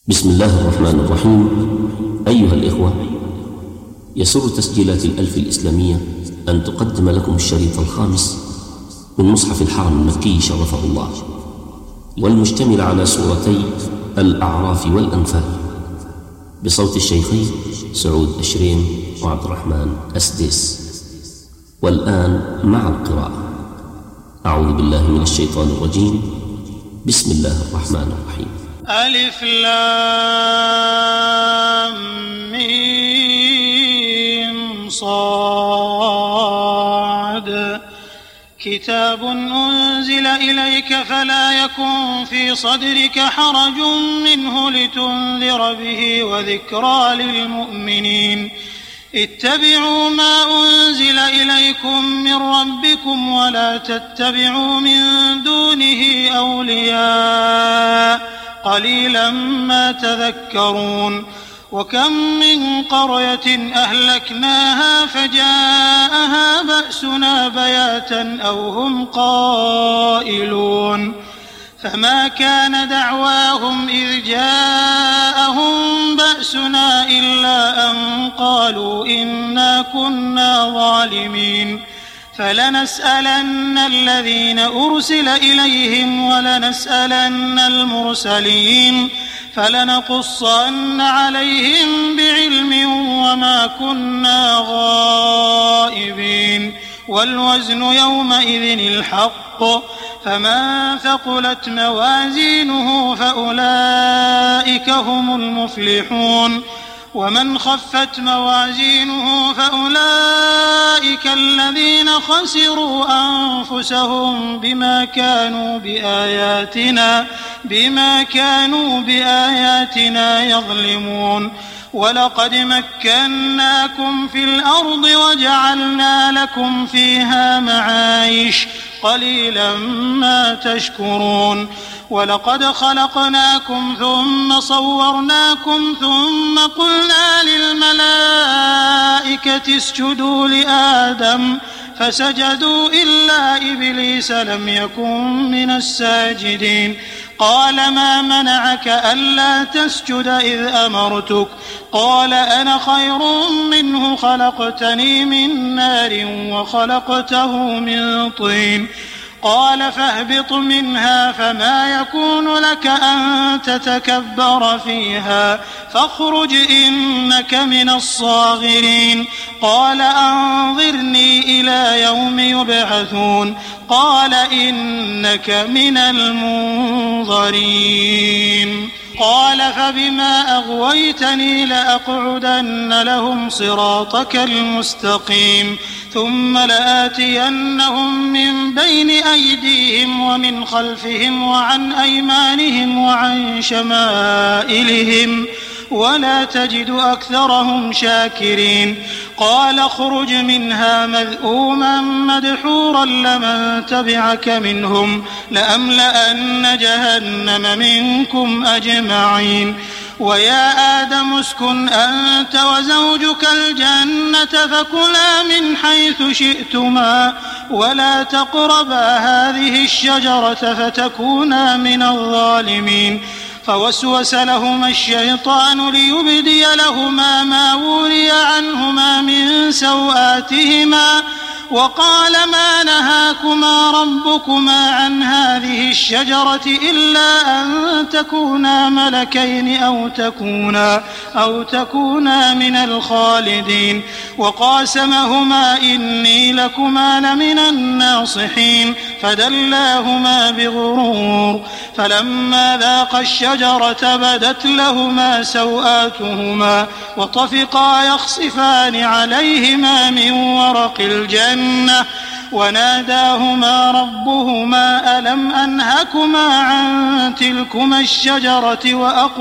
بسم الله الرحمن الرحيم. أيها الإخوة، يسر تسجيلات الألف الإسلامية أن تقدم لكم الشريط الخامس من مصحف الحرم المكي شرفه الله، والمشتمل على سورتي الأعراف والأنفال، بصوت الشيخين سعود أشرين وعبد الرحمن أسديس. والآن مع القراءة. أعوذ بالله من الشيطان الرجيم. بسم الله الرحمن الرحيم. ألف لام ميم صاد. كتاب أنزل إليك فلا يكن في صدرك حرج منه لتنذر به وذكرى للمؤمنين. اتبعوا ما أنزل إليكم من ربكم ولا تتبعوا من دونه أولياء قليلا ما تذكرون. وكم من قرية أهلكناها فجاءها بأسنا بياتا أو هم قائلون. فما كان دعواهم إذ جاءهم بأسنا إلا أن قالوا إنا كنا ظالمين. فلنسألن الذين أرسل إليهم ولنسألن المرسلين فلنقصن عليهم بعلم وما كنا غائبين. والوزن يومئذ الحق، فمن ثقلت موازينه فأولئك هم المفلحون. ومن خفت موازينه فأولئك الذين خسروا أنفسهم بما كانوا بآياتنا يظلمون. ولقد مكناكم في الأرض وجعلنا لكم فيها معايش قليلا ما تشكرون. ولقد خلقناكم ثم صورناكم ثم قلنا للملائكة اسجدوا لآدم فسجدوا إلا إبليس لم يكن من الساجدين. قال ما منعك ألا تسجد إذ أمرتك؟ قال أنا خير منه خلقتني من نار وخلقته من طين. قال فاهبط منها فما يكون لك أن تتكبر فيها فاخرج إنك من الصاغرين. قال أنظرني إلى يوم يبعثون. قال إنك من المنظرين. قال فبما أغويتني لأقعدن لهم صراطك المستقيم ثم لآتينهم من بين أيديهم ومن خلفهم وعن أيمانهم وعن شمائلهم ولا تجد أكثرهم شاكرين. قال اخرج منها مذءوما مدحورا لمن تبعك منهم لأملأن جهنم منكم أجمعين. ويا آدم اسكن أنت وزوجك الجنة فكلا من حيث شئتما ولا تقربا هذه الشجرة فتكونا من الظالمين. فوسوس لهما الشيطان ليبدي لهما ما وري عنهما من سوآتهما وقال ما نهاكما ربكما عن هذه الشجرة إلا أن تكونا ملكين أو تكونا من الخالدين. وقاسمهما إني لكما لمن الناصحين فدلاهما بغرور. فلما ذاقا الشجرة بدت لهما سوآتهما وطفقا يخصفان عليهما من ورق الجنة وناداهما ربهما ألم أنهكما عن تلكما الشجرة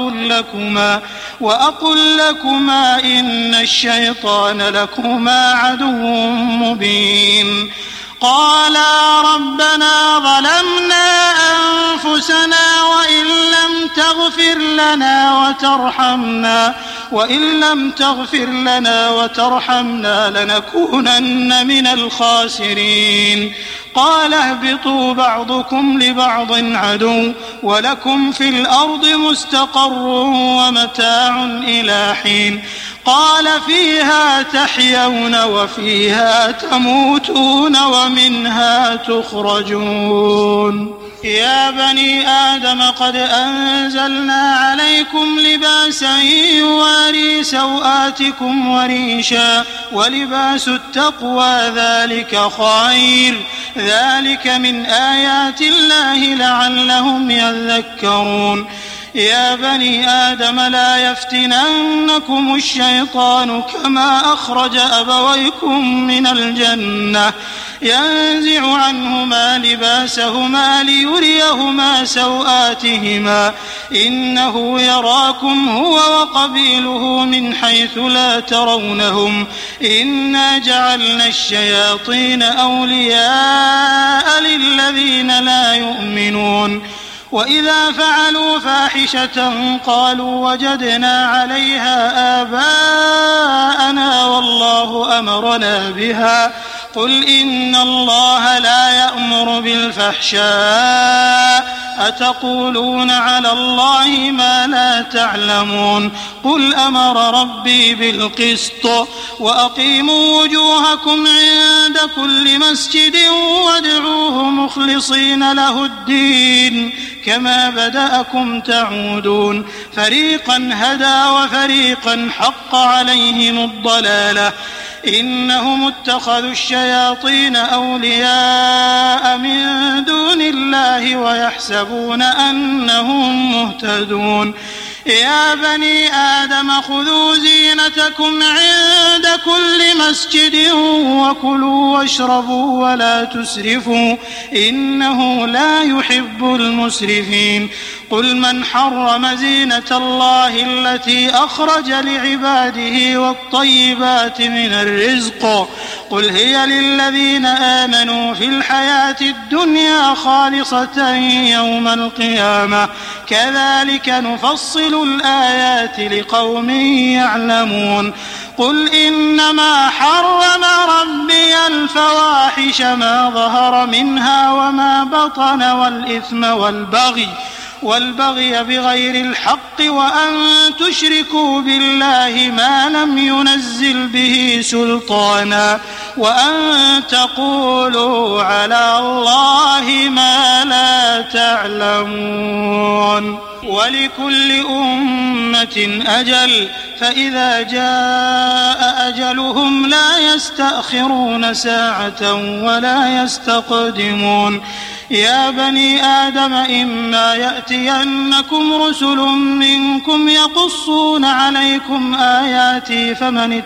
وأقل لكما إن الشيطان لكما عدو مبين. قالا ربنا ظلمنا أنفسنا وإن لم تغفر لنا وإن لم تغفر لنا وترحمنا لنكونن من الخاسرين. قال اهبطوا بعضكم لبعض عدو ولكم في الأرض مستقر ومتاع إلى حين. قال فيها تحيون وفيها تموتون ومنها تخرجون. يا بني آدم قد أنزلنا عليكم لباسا يواري سوآتكم وريشا ولباس التقوى ذلك خير ذلك من آيات الله لعلهم يذكرون. يا بني آدم لا يفتننكم الشيطان كما أخرج أبويكم من الجنة ينزع عنهما لباسهما ليريهما سوآتهما إنه يراكم هو وقبيله من حيث لا ترونهم إنا جعلنا الشياطين أولياء للذين لا يؤمنون. وإذا فعلوا فاحشة قالوا وجدنا عليها آباءنا والله أمرنا بها قل إن الله لا يأمر بالفحشاء أتقولون على الله ما لا تعلمون. قل أمر ربي بالقسط وأقيموا وجوهكم عند كل مسجد وادعوه مخلصين له الدين كما بدأكم تعودون. فريقا هدى وفريقا حق عليهم الضلالة إنهم اتخذوا الشياطين أولياء من دون الله ويحسبون أنهم مهتدون. يا بني آدم خذوا زينتكم عند كل مسجد وكلوا واشربوا ولا تسرفوا إنه لا يحب المسرفين. قل من حرم زينة الله التي أخرج لعباده والطيبات من الرزق قل هي للذين آمنوا في الحياة الدنيا خالصة يوم القيامة كذلك نفصل الآيات لقوم يعلمون. قل إنما حرم ربي الفواحش ما ظهر منها وما بطن والإثم والبغي بغير الحق وأن تشركوا بالله ما لم ينزل به سلطانا وأن تقولوا على الله ما لا تعلمون. ولكل أمة أجل فإذا جاء أجلهم لا يستأخرون ساعة ولا يستقدمون. يا بني آدم إما يأتينكم رسل منكم يقصون عليكم آياتي فمن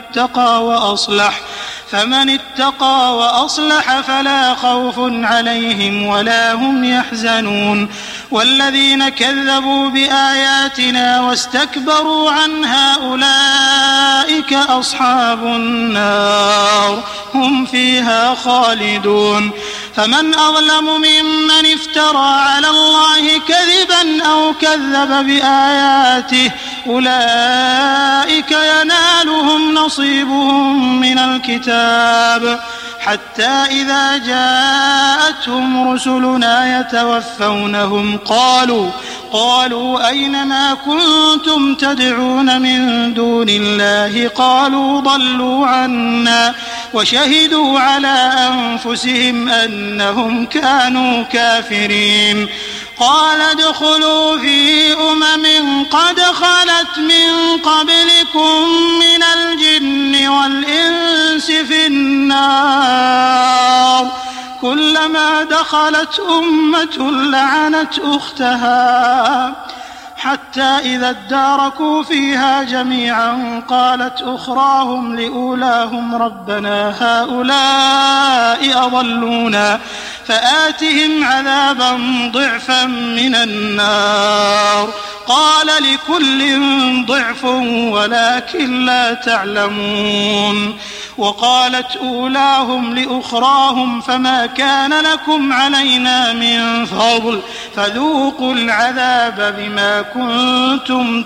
اتقى وأصلح فلا خوف عليهم ولا هم يحزنون. والذين كذبوا بآياتنا واستكبروا عنها أولئك أصحاب النار هم فيها خالدون. فمن أظلم ممن افترى على الله كذبا أو كذب بآياته أولئك ينالهم نصيبهم من الكتاب حتى إذا جاءتهم رسلنا يتوفونهم قالوا أين ما كنتم تدعون من دون الله قالوا ضلوا عنا وشهدوا على أنفسهم أنهم كانوا كافرين. قال ادخلوا في قد خلت من قبلكم من الجن والإنس في النار كلما دخلت أمة لعنت أختها حتى إذا اداركوا فيها جميعا قالت أخراهم لأولاهم ربنا هؤلاء أضلونا فآتهم عذابا ضعفا من النار قال لكل ضعف ولكن لا تعلمون. وقالت أولاهم لأخراهم فما كان لكم علينا من فضل فذوقوا العذاب بما كنتم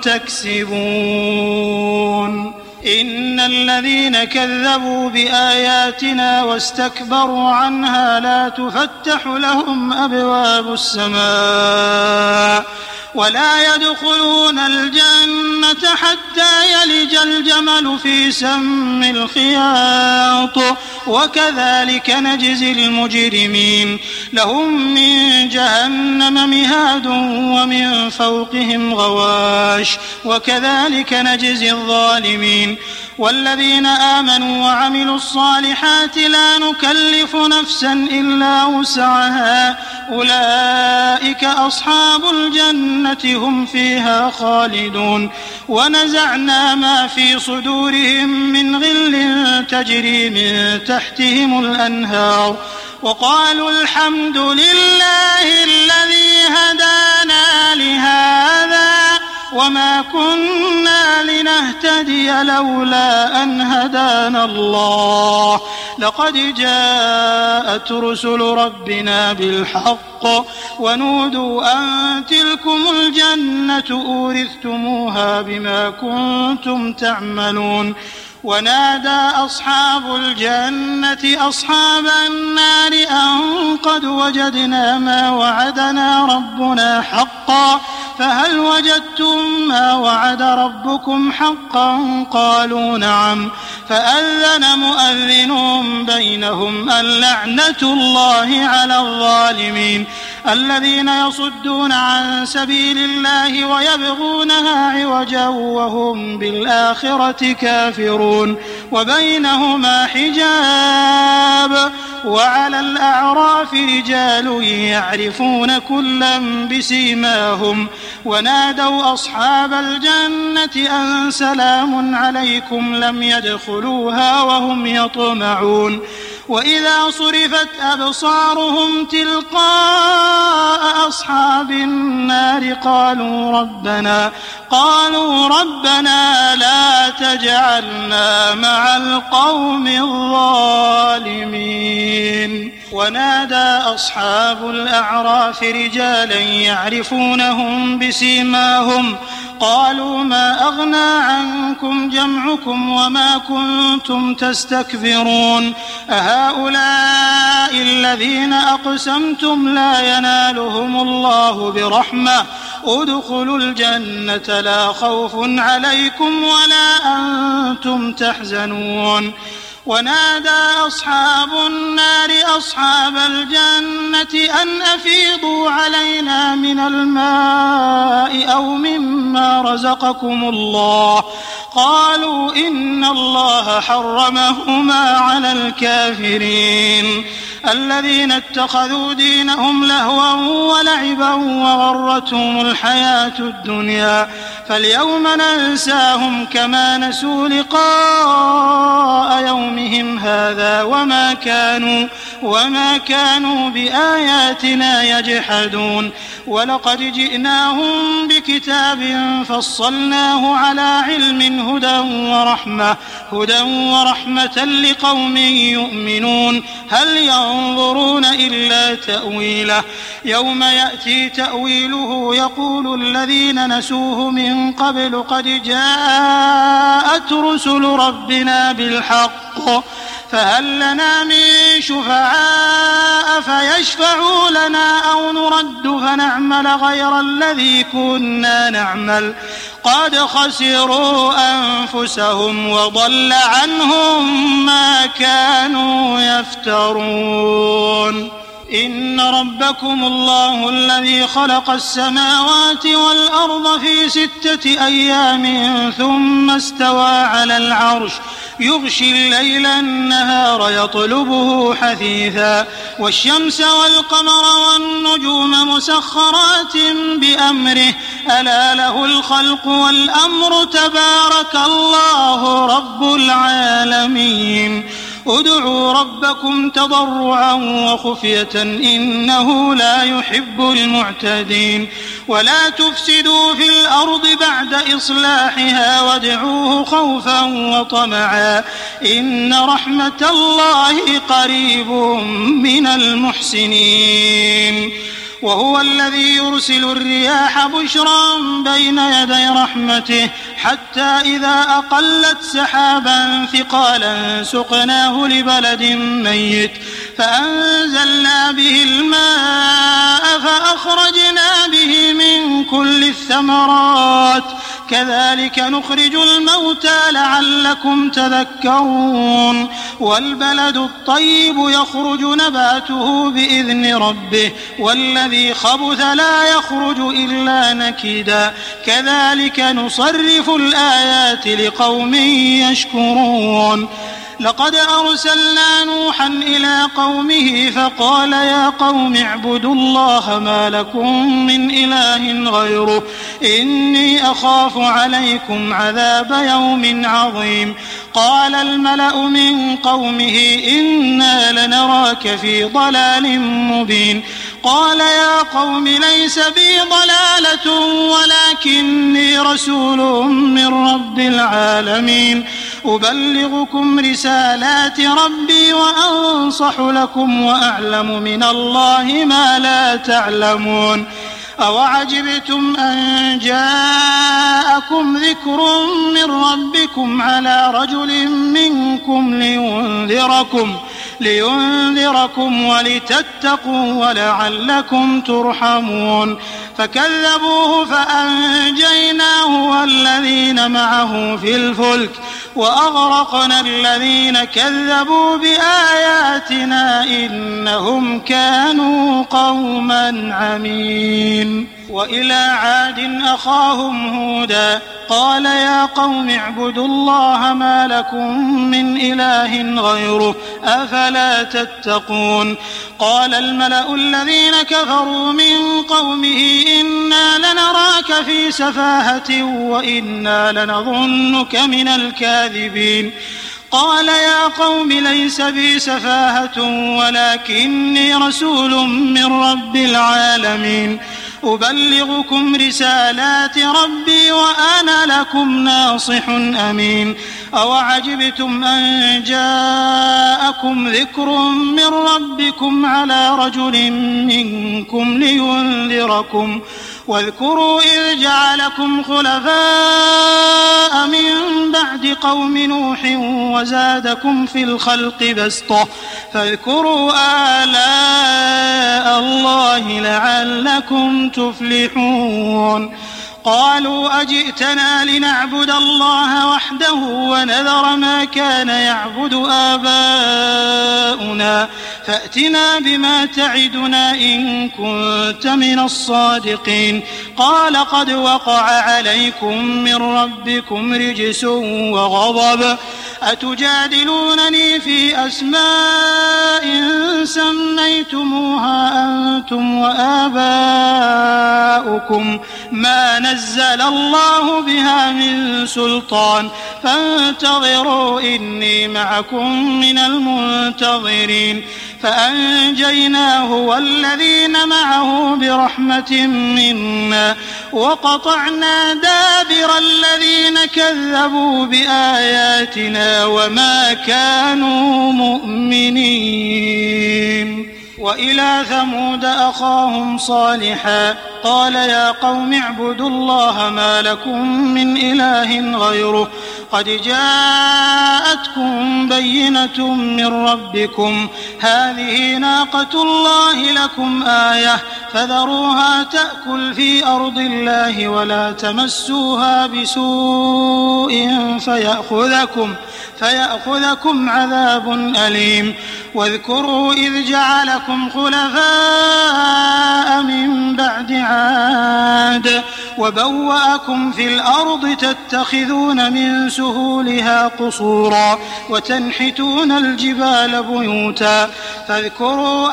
تكسبون. إن الذين كذبوا بآياتنا واستكبروا عنها لا تفتح لهم أبواب السماء ولا يدخلون الجنة حتى يلج الجمل في سم الخياط وكذلك نجزي المجرمين. لهم من جهنم مهاد ومن فوقهم غواش وكذلك نجزي الظالمين. والذين آمنوا وعملوا الصالحات لا نكلف نفسا إلا وسعها أولئك أصحاب الجنة هم فيها خالدون. ونزعنا ما في صدورهم من غل تجري من تحتهم الأنهار وقالوا الحمد لله الذي هدانا لهذا وما كنا لنهتدي لولا أن هدانا الله لقد جاءت رسل ربنا بالحق ونودوا أن تلكم الجنة أورثتموها بما كنتم تعملون. ونادى أصحاب الجنة أصحاب النار أن قد وجدنا ما وعدنا ربنا حقا فهل وجدتم ما وعد ربكم حقا قالوا نعم فأذن مؤذن بينهم اللعنة الله على الظالمين الذين يصدون عن سبيل الله ويبغونها عوجا وهم بالآخرة كافرون وبينهما حجاب. وعلى الأعراف رجال يعرفون كلا بسيماهم ونادوا أصحاب الجنة أن سلام عليكم لم يدخلوها وهم يطمعون. وإذا صرفت أبصارهم تلقاء أصحاب النار قالوا ربنا لا تجعلنا مع القوم الظالمين. ونادى أصحاب الأعراف رجالا يعرفونهم بسيماهم قالوا ما أغنى عنكم جمعكم وما كنتم تستكبرون أهؤلاء الذين أقسمتم لا ينالهم الله برحمة ادخلوا الجنة لا خوف عليكم ولا أنتم تحزنون. ونادى أصحاب النار أصحاب الجنة أن أفيضوا علينا من الماء أو مما رزقكم الله قالوا إن الله حرمهما على الكافرين الذين اتخذوا دينهم لهوا ولعبا وغرتهم الحياة الدنيا فاليوم ننساهم كما نسوا لقاء يومهم هذا وما كانوا بآياتنا يجحدون. ولقد جئناهم بكتاب فصلناه على علم هدى ورحمة لقوم يؤمنون هل ينظرون إلا تأويله يوم يأتي تأويله يقول الذين نسوه من قبل قد جاءت رسل ربنا بالحق فهل لنا من شفعاء فيشفعوا لنا أو نرد فنعمل غير الذي كنا نعمل قد خسروا أنفسهم وضل عنهم ما كانوا يفترون. إن ربكم الله الذي خلق السماوات والأرض في 6 أيام ثم استوى على العرش يغشي الليل النهار يطلبه حثيثا والشمس والقمر والنجوم مسخرات بأمره ألا له الخلق والأمر تبارك الله رب العالمين. ادعوا ربكم تضرعا وخفية إنه لا يحب المعتدين ولا تفسدوا في الأرض بعد إصلاحها وادعوه خوفا وطمعا إن رحمة الله قريب من المحسنين وهو الذي يرسل الرياح بشرا بين يدي رحمته حتى إذا أقلت سحابا ثقالا سقناه لبلد ميت فأنزلنا به الماء فأخرجنا به من كل الثمرات كذلك نخرج الموتى لعلكم تذكرون والبلد الطيب يخرج نباته بإذن ربه والذي خبث لا يخرج إلا نكدا كذلك نصرف الآيات لقوم يشكرون لقد أرسلنا نوحا إلى قومه فقال يا قوم اعبدوا الله ما لكم من إله غيره إني أخاف عليكم عذاب يوم عظيم قال الملأ من قومه إنا لنراك في ضلال مبين قال يا قوم ليس بي ضلالة ولكني رسول من رب العالمين أبلغكم رسالات ربي وأنصح لكم وأعلم من الله ما لا تعلمون أوعجبتم أن جاءكم ذكر من ربكم على رجل منكم لينذركم ولتتقوا ولعلكم ترحمون فكذبوه فأنجيناه والذين معه في الفلك وأغرقنا الذين كذبوا بآياتنا إنهم كانوا قوما عمين وإلى عاد أخاهم هودا قال يا قوم اعبدوا الله ما لكم من إله غيره أفلا تتقون قال الملأ الذين كفروا من قومه إنا لنراك في سفاهة وإنا لنظنك من الكاذبين قال يا قوم ليس بي سفاهة ولكني رسول من رب العالمين أبلغكم رسالات ربي وأنا لكم ناصح أمين أوعجبتم أن جاءكم ذكر من ربكم على رجل منكم لينذركم واذكروا إذ جعلكم خلفاء من بعد قوم نوح وزادكم في الخلق بسطة فاذكروا آلاء الله لعلكم تفلحون قالوا أجئتنا لنعبد الله وحده ونذر ما كان يعبد آباؤنا فأتنا بما تعدنا إن كنت من الصادقين قال قد وقع عليكم من ربكم رجس وغضب أتجادلونني في أسماء سميتموها أنتم وآباؤكم ما نزل الله بها من سلطان فانتظروا إني معكم من المنتظرين فأنجيناه والذين معه برحمة منا وقطعنا دابر الذين كذبوا بآياتنا وما كانوا مؤمنين وإلى ثمود أخاهم صالحا قال يا قوم اعبدوا الله ما لكم من إله غيره قد جاءتكم بينة من ربكم هذه ناقة الله لكم آية فذروها تأكل في أرض الله ولا تمسوها بسوء فيأخذكم عذاب أليم واذكروا إذ جعلكم خلفاء من بعد عاد وبوأكم في الأرض تتخذون من سهولها قصورا وتنحتون الجبال بيوتا فاذكروا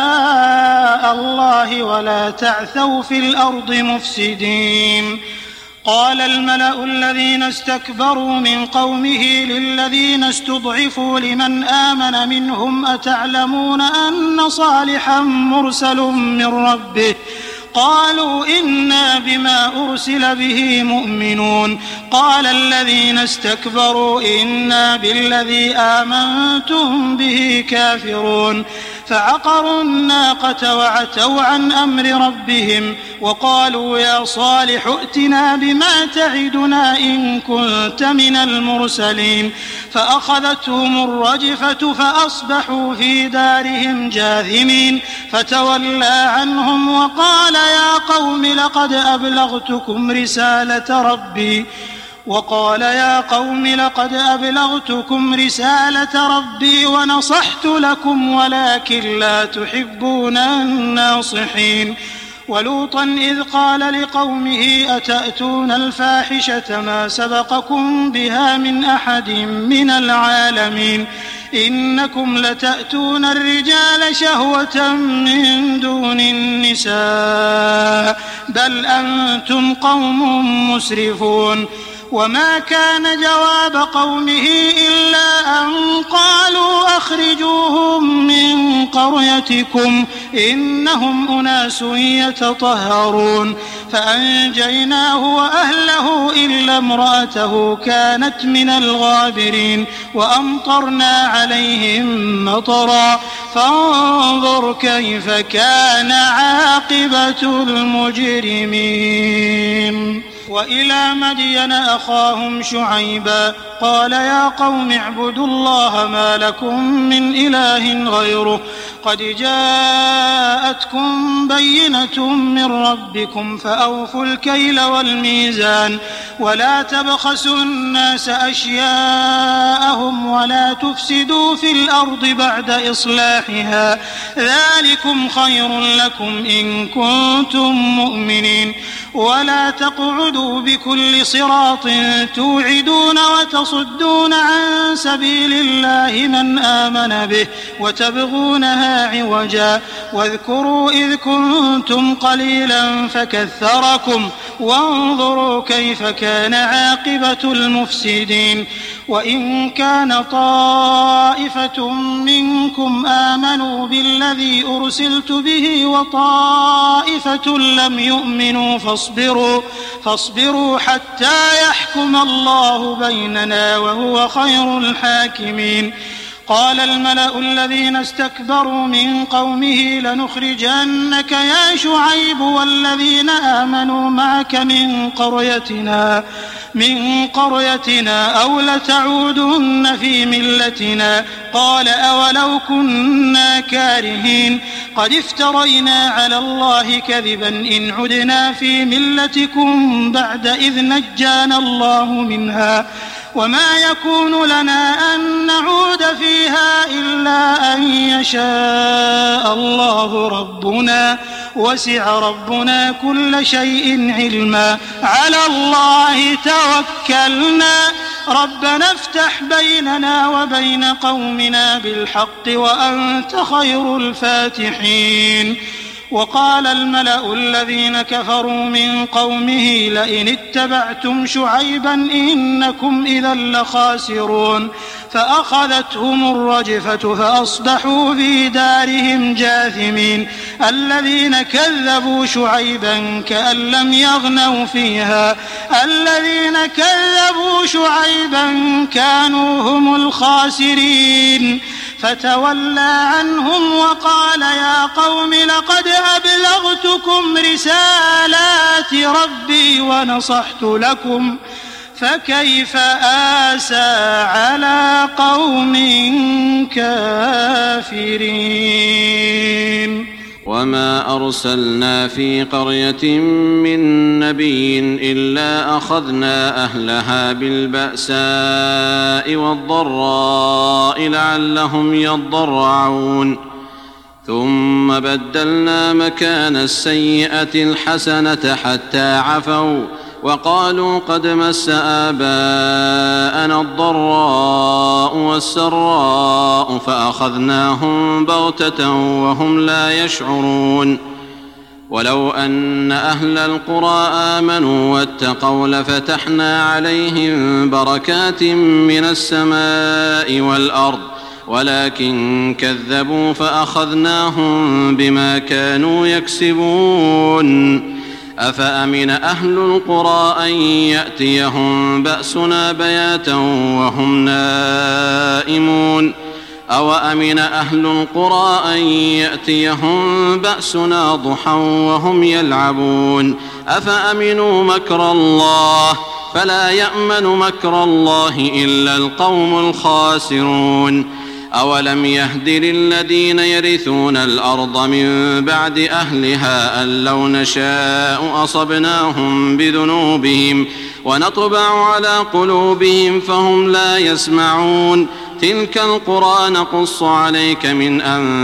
آلاء الله ولا تعثوا في الأرض مفسدين قال الملأ الذين استكبروا من قومه للذين استضعفوا لمن آمن منهم أتعلمون أن صالحا مرسل من ربه قالوا إنا بما أرسل به مؤمنون قال الذين استكبروا إنا بالذي آمنتم به كافرون فعقروا الناقة وعتوا عن أمر ربهم وقالوا يا صالح ائتنا بما تعدنا إن كنت من المرسلين فأخذتهم الرجفة فأصبحوا في دارهم جاثمين فتولى عنهم وقال يا قوم لقد أبلغتكم رسالة ربي ونصحت لكم ولكن لا تحبون الناصحين ولوطا إذ قال لقومه أتأتون الفاحشة ما سبقكم بها من أحد من العالمين إنكم لتأتون الرجال شهوة من دون النساء بل أنتم قوم مسرفون وما كان جواب قومه إلا أن قالوا أخرجوهم من قريتكم إنهم أناس يتطهرون فأنجيناه وأهله إلا امرأته كانت من الغابرين وأمطرنا عليهم مطرا فانظر كيف كان عاقبة المجرمين وإلى مدين أخاهم شعيبا قال يا قوم اعبدوا الله ما لكم من إله غيره قد جاءتكم بينة من ربكم فأوفوا الكيل والميزان ولا تبخسوا الناس أشياءهم ولا تفسدوا في الأرض بعد إصلاحها ذلكم خير لكم إن كنتم مؤمنين ولا تقعدوا بكل صراط توعدون وتصدون عن سبيل الله من آمن به وتبغونها عوجا واذكروا إذ كنتم قليلا فكثركم وانظروا كيف كان عاقبة المفسدين وإن كان طائفة منكم آمنوا بالذي أرسلت به وطائفة لم يؤمنوا فاصبروا حتى يحكم الله بيننا وهو خير الحاكمين قال الملأ الذين استكبروا من قومه لنخرجنك يا شعيب والذين آمنوا معك من قريتنا أو لتعودن في ملتنا قال أولو كنا كارهين قد افترينا على الله كذبا إن عدنا في ملتكم بعد إذ نجانا الله منها وما يكون لنا أن نعود فيها إلا أن يشاء الله ربنا وسع ربنا كل شيء علما على الله توكلنا ربنا افتح بيننا وبين قومنا بالحق وأنت خير الفاتحين وقال الملأ الذين كفروا من قومه لئن اتبعتم شعيبا إنكم إذا لخاسرون فأخذتهم الرجفة فأصبحوا في دارهم جاثمين الذين كذبوا شعيبا كأن لم يغنوا فيها الذين كذبوا شعيبا كانوا هم الخاسرين فتولى عنهم وقال يا قوم لقد أبلغتكم رسالات ربي ونصحت لكم فكيف آسى على قوم كافرين وما أرسلنا في قرية من نبي إلا أخذنا أهلها بالبأساء والضراء لعلهم يضرعون ثم بدلنا مكان السيئة الحسنة حتى عفوا وقالوا قد مس آباءنا الضراء والسراء فأخذناهم بغتة وهم لا يشعرون ولو أن أهل القرى آمنوا واتقوا لفتحنا عليهم بركات من السماء والأرض ولكن كذبوا فأخذناهم بما كانوا يكسبون. أفأمن أهل القرى أن يأتيهم بأسنا بياتا وهم نائمون أوأمن أهل القرى أن يأتيهم بأسنا ضحى وهم يلعبون أفأمنوا مكر الله فلا يأمن مكر الله إلا القوم الخاسرون. أولم يهد للذين يرثون الأرض من بعد أهلها أن لو نشاء أصبناهم بذنوبهم ونطبع على قلوبهم فهم لا يسمعون. تلك القرى نقص عليك من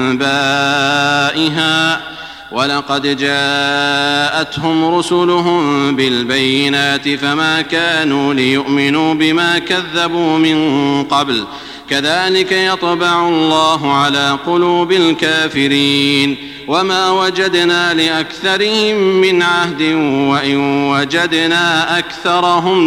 أنبائها ولقد جاءتهم رسلهم بالبينات فما كانوا ليؤمنوا بما كذبوا من قبل كذلك يطبع الله على قلوب الكافرين. وما وجدنا لأكثرهم من عهد وإن وجدنا أكثرهم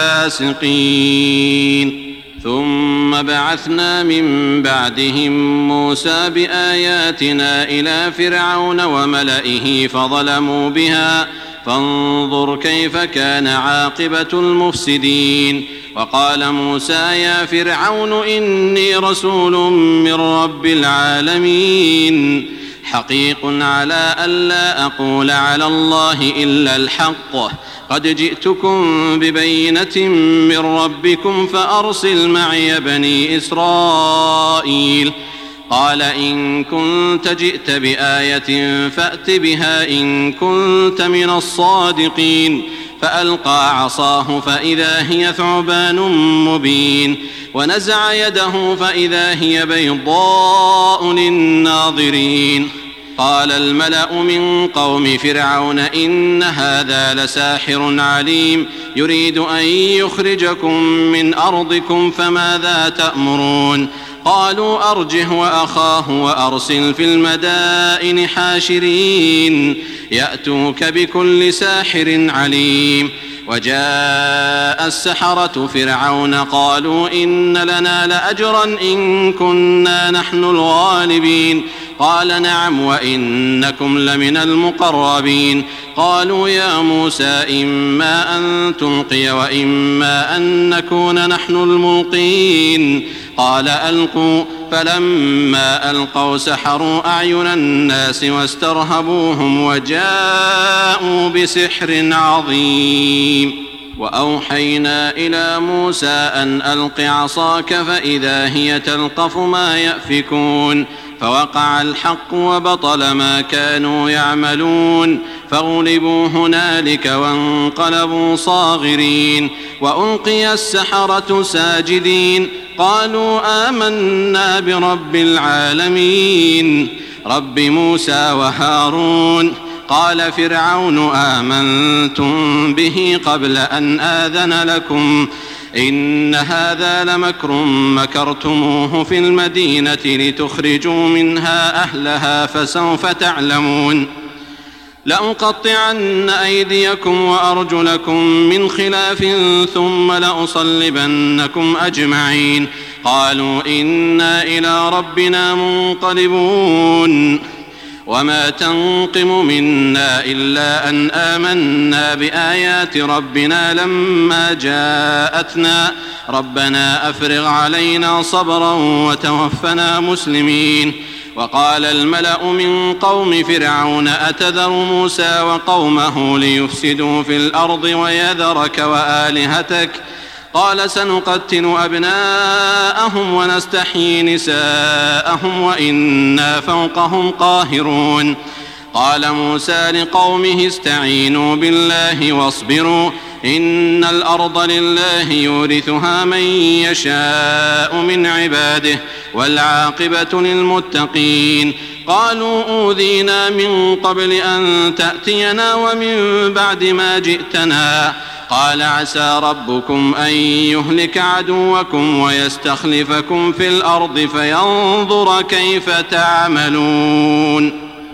لفاسقين. ثم بعثنا من بعدهم موسى بآياتنا إلى فرعون وملئه فظلموا بها فانظر كيف كان عاقبة المفسدين. وقال موسى يا فرعون إني رسول من رب العالمين حقيق على ألا أقول على الله إلا الحق قد جئتكم ببينة من ربكم فأرسل معي بني إسرائيل. قال إن كنت جئت بآية فأت بها إن كنت من الصادقين. فألقى عصاه فإذا هي ثعبان مبين ونزع يده فإذا هي بيضاء للناظرين. قال الملأ من قوم فرعون إن هذا لساحر عليم يريد أن يخرجكم من أرضكم فماذا تأمرون. قالوا أرجه وأخاه وأرسل في المدائن حاشرين يأتوك بكل ساحر عليم. وجاء السحرة فرعون قالوا إن لنا لأجرا إن كنا نحن الغالبين. قال نعم وإنكم لمن المقربين. قالوا يا موسى إما أن تلقي وإما أن نكون نحن الملقين. قال ألقوا فلما ألقوا سحروا أعين الناس واسترهبوهم وجاءوا بسحر عظيم. وأوحينا إلى موسى أن ألق عصاك فإذا هي تلقف ما يأفكون فوقع الحق وبطل ما كانوا يعملون فغلبوا هنالك وانقلبوا صاغرين. وألقي السحرة ساجدين قالوا آمنا برب العالمين رب موسى وهارون. قال فرعون آمنتم به قبل أن آذن لكم إن هذا لمكر مكرتموه في المدينة لتخرجوا منها أهلها فسوف تعلمون. لأقطعن أيديكم وأرجلكم من خلاف ثم لأصلبنكم أجمعين. قالوا إنا إلى ربنا منقلبون. وما تنقم منا إلا أن آمنا بآيات ربنا لما جاءتنا ربنا أفرغ علينا صبرا وتوفنا مسلمين. وقال الملأ من قوم فرعون أتذر موسى وقومه ليفسدوا في الأرض ويذرك وآلهتك قال سنقتل أبناءهم ونستحيي نساءهم وإنا فوقهم قاهرون. قال موسى لقومه استعينوا بالله واصبروا إن الأرض لله يورثها من يشاء من عباده والعاقبة للمتقين. قالوا أوذينا من قبل أن تأتينا ومن بعد ما جئتنا. قال عسى ربكم أن يهلك عدوكم ويستخلفكم في الأرض فينظر كيف تعملون.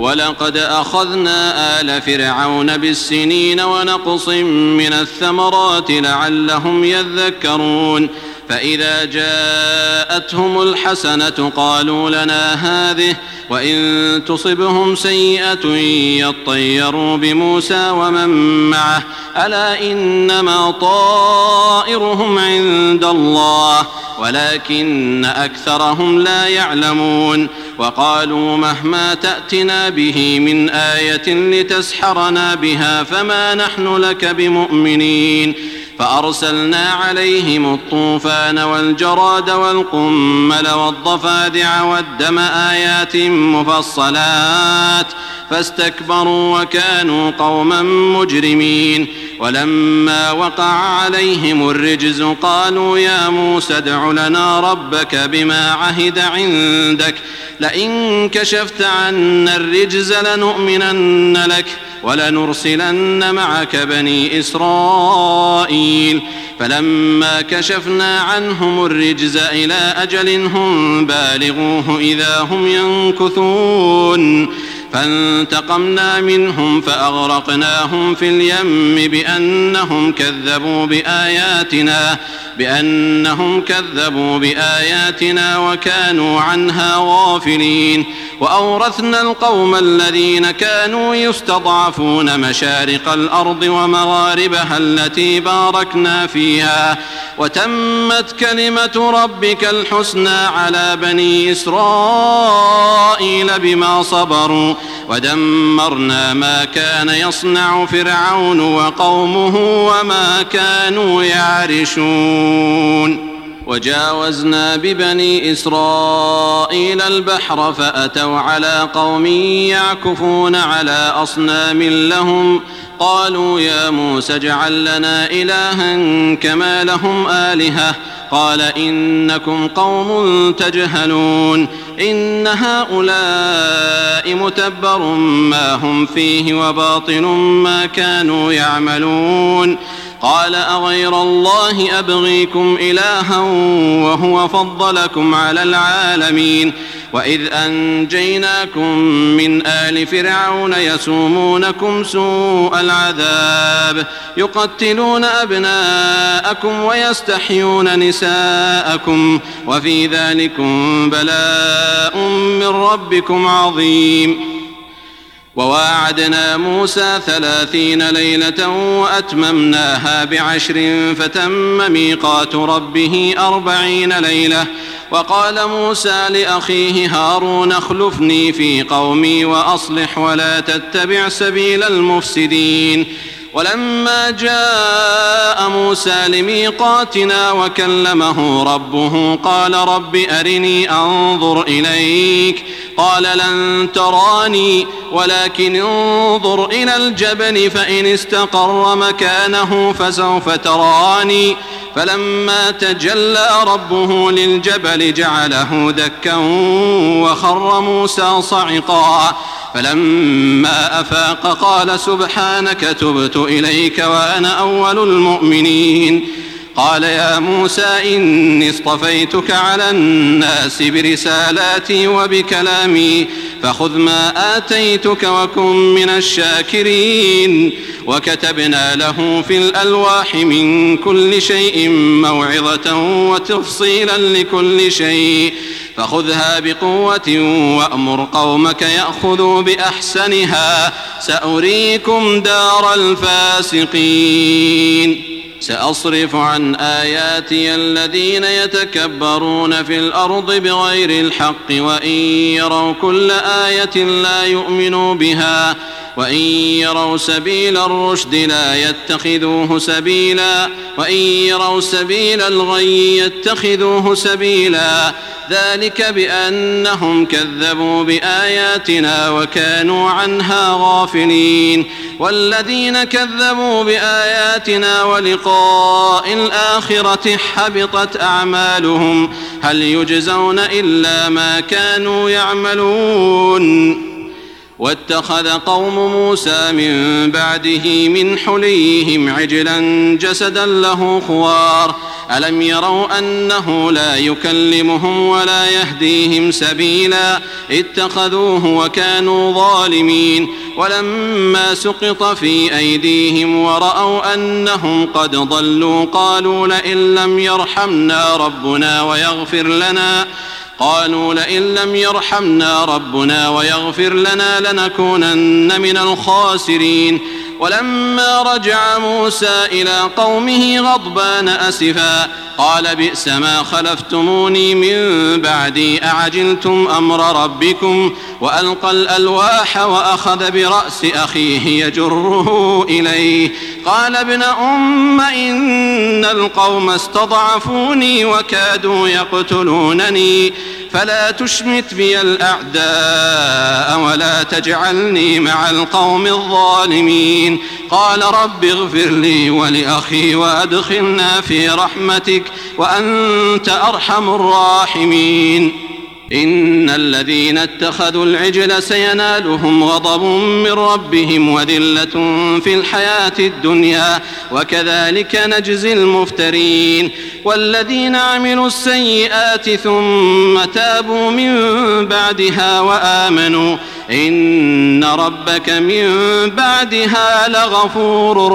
ولقد أخذنا آل فرعون بالسنين ونقص من الثمرات لعلهم يذكرون فإذا جاءتهم الحسنة قالوا لنا هذه وإن تصبهم سيئة يطيروا بموسى ومن معه ألا إنما طائرهم عند الله ولكن أكثرهم لا يعلمون وقالوا مهما تأتنا به من آية لتسحرنا بها فما نحن لك بمؤمنين فأرسلنا عليهم الطوفان والجراد والقمل والضفادع والدم آيات مفصلات فاستكبروا وكانوا قوما مجرمين ولما وقع عليهم الرجز قالوا يا موسى ادع لنا ربك بما عهد عندك لئن كشفت عنا الرجز لنؤمنن لك ولنرسلن معك بني إسرائيل فلما كشفنا عنهم الرجز إلى أجل هم بالغوه إذا هم ينكثون فانتقمنا منهم فأغرقناهم في اليم بأنهم كذبوا بآياتنا وكانوا عنها غافلين وأورثنا القوم الذين كانوا يستضعفون مشارق الأرض ومغاربها التي باركنا فيها وتمت كلمة ربك الحسنى على بني إسرائيل بما صبروا ودمرنا ما كان يصنع فرعون وقومه وما كانوا يعرشون وجاوزنا ببني إسرائيل البحر فأتوا على قوم يعكفون على أصنام لهم قالوا يا موسى اجعل لنا إلها كما لهم آلهة قال إنكم قوم تجهلون إن هؤلاء متبر ما هم فيه وباطل ما كانوا يعملون قال أغير الله أبغيكم إلها وهو فضلكم على العالمين وإذ أنجيناكم من آل فرعون يسومونكم سوء العذاب يقتلون أبناءكم ويستحيون نساءكم وفي ذلكم بلاء من ربكم عظيم وواعدنا موسى 30 ليلة وأتممناها ب10 فتم ميقات ربه 40 ليلة وقال موسى لأخيه هارون اخلفني في قومي وأصلح ولا تتبع سبيل المفسدين ولما جاء موسى لميقاتنا وكلمه ربه قال رب أرني أنظر إليك قال لن تراني ولكن انظر إلى الجبل فإن استقر مكانه فسوف تراني فلما تجلى ربه للجبل جعله دكا وخر موسى صعقا فلما أفاق قال سبحانك تبت إليك وأنا أول المؤمنين قال يا موسى إني اصطفيتك على الناس برسالاتي وبكلامي فخذ ما آتيتك وكن من الشاكرين وكتبنا له في الألواح من كل شيء موعظة وتفصيلا لكل شيء فخذها بقوة وأمر قومك يأخذوا بأحسنها سأريكم دار الفاسقين سأصرف عن آياتي الذين يتكبرون في الأرض بغير الحق وإن يروا كل آية لا يؤمنوا بها وإن يروا سبيل الرشد لا يتخذوه سبيلا وإن يروا سبيل الغي يتخذوه سبيلا ذلك بأنهم كذبوا بآياتنا وكانوا عنها غافلين والذين كذبوا بآياتنا ولقاء الآخرة حبطت أعمالهم هل يجزون إلا ما كانوا يعملون واتخذ قوم موسى من بعده من حليهم عجلا جسدا له خوار ألم يروا أنه لا يكلمهم ولا يهديهم سبيلا اتخذوه وكانوا ظالمين ولما سقط في أيديهم ورأوا أنهم قد ضلوا قالوا لئن لم يرحمنا ربنا ويغفر لنا لنكونن من الخاسرين ولما رجع موسى إلى قومه غضبان أسفا قال بئس ما خلفتموني من بعدي أعجلتم أمر ربكم وألقى الألواح وأخذ برأس أخيه يجره إليه قال ابن أم إن القوم استضعفوني وكادوا يقتلونني فلا تشمت بي الأعداء ولا تجعلني مع القوم الظالمين قال رب اغفر لي ولأخي وأدخلنا في رحمتك وأنت أرحم الراحمين إن الذين اتخذوا العجل سينالهم غضب من ربهم وذلة في الحياة الدنيا وكذلك نجزي المفترين والذين عملوا السيئات ثم تابوا من بعدها وآمنوا إن ربك من بعدها لغفور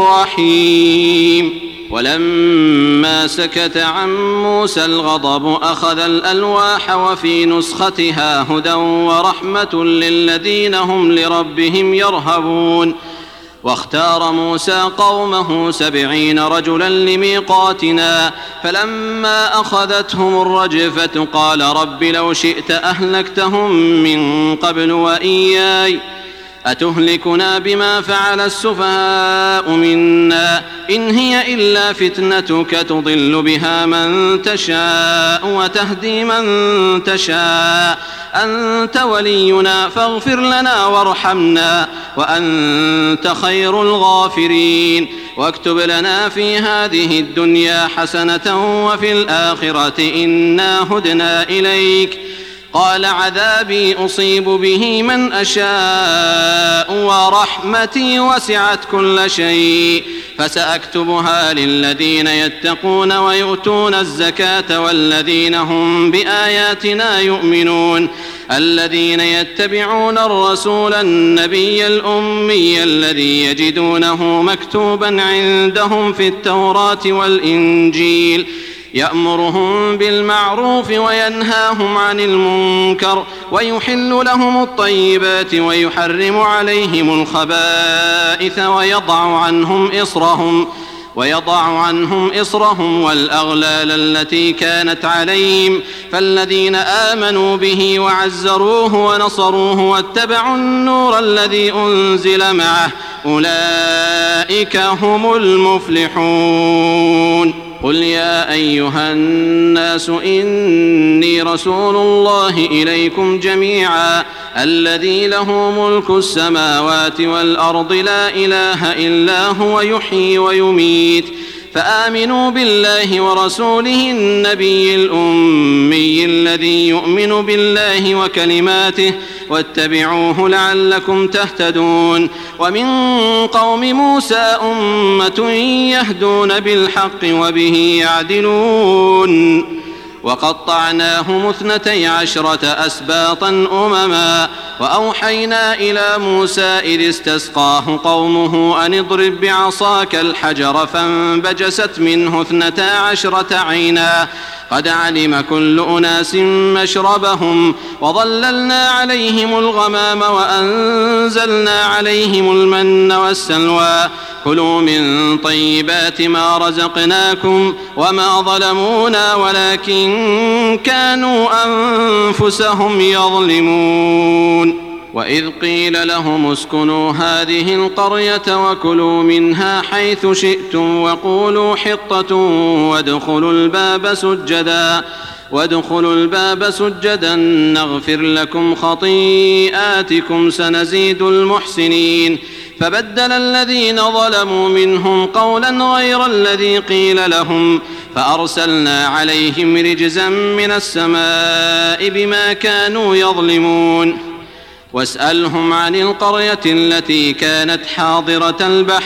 رحيم ولما سكت عن موسى الغضب أخذ الألواح وفي نسختها هدى ورحمة للذين هم لربهم يرهبون واختار موسى قومه 70 رجلا لميقاتنا فلما أخذتهم الرجفة قال رب لو شئت أهلكتهم من قبل وإياي أتهلكنا بما فعل السفهاء منا إن هي إلا فتنتك تضل بها من تشاء وتهدي من تشاء أنت ولينا فاغفر لنا وارحمنا وأنت خير الغافرين واكتب لنا في هذه الدنيا حسنة وفي الآخرة إنا هدنا إليك قال عذابي أصيب به من أشاء ورحمتي وسعت كل شيء فسأكتبها للذين يتقون ويؤتون الزكاة والذين هم بآياتنا يؤمنون الذين يتبعون الرسول النبي الأمي الذي يجدونه مكتوبا عندهم في التوراة والإنجيل يأمرهم بالمعروف وينهاهم عن المنكر ويحل لهم الطيبات ويحرم عليهم الخبائث ويضع عنهم إصرهم والأغلال التي كانت عليهم فالذين آمنوا به وعزروه ونصروه واتبعوا النور الذي أنزل معه أولئك هم المفلحون قل يا أيها الناس إني رسول الله إليكم جميعا الذي له ملك السماوات والأرض لا إله إلا هو يحيي ويميت فآمنوا بالله ورسوله النبي الأمي الذي يؤمن بالله وكلماته واتبعوه لعلكم تهتدون ومن قوم موسى أمة يهدون بالحق وبه يعدلون وقطعناهم 12 أسباطا أمما وأوحينا إلى موسى إذ استسقاه قومه أن اضرب بعصاك الحجر فانبجست منه 12 عينا قد علم كل أناس مشربهم وظللنا عليهم الغمام وأنزلنا عليهم المن والسلوى كلوا من طيبات ما رزقناكم وما ظلمونا ولكن كانوا أنفسهم يظلمون وإذ قيل لهم اسكنوا هذه القرية وكلوا منها حيث شئتم وقولوا حطة وادخلوا الباب سجدا نغفر لكم خطيئاتكم سنزيد المحسنين فبدل الذين ظلموا منهم قولا غير الذي قيل لهم فأرسلنا عليهم رجزا من السماء بما كانوا يظلمون واسألهم عن القرية التي كانت حاضرة البحر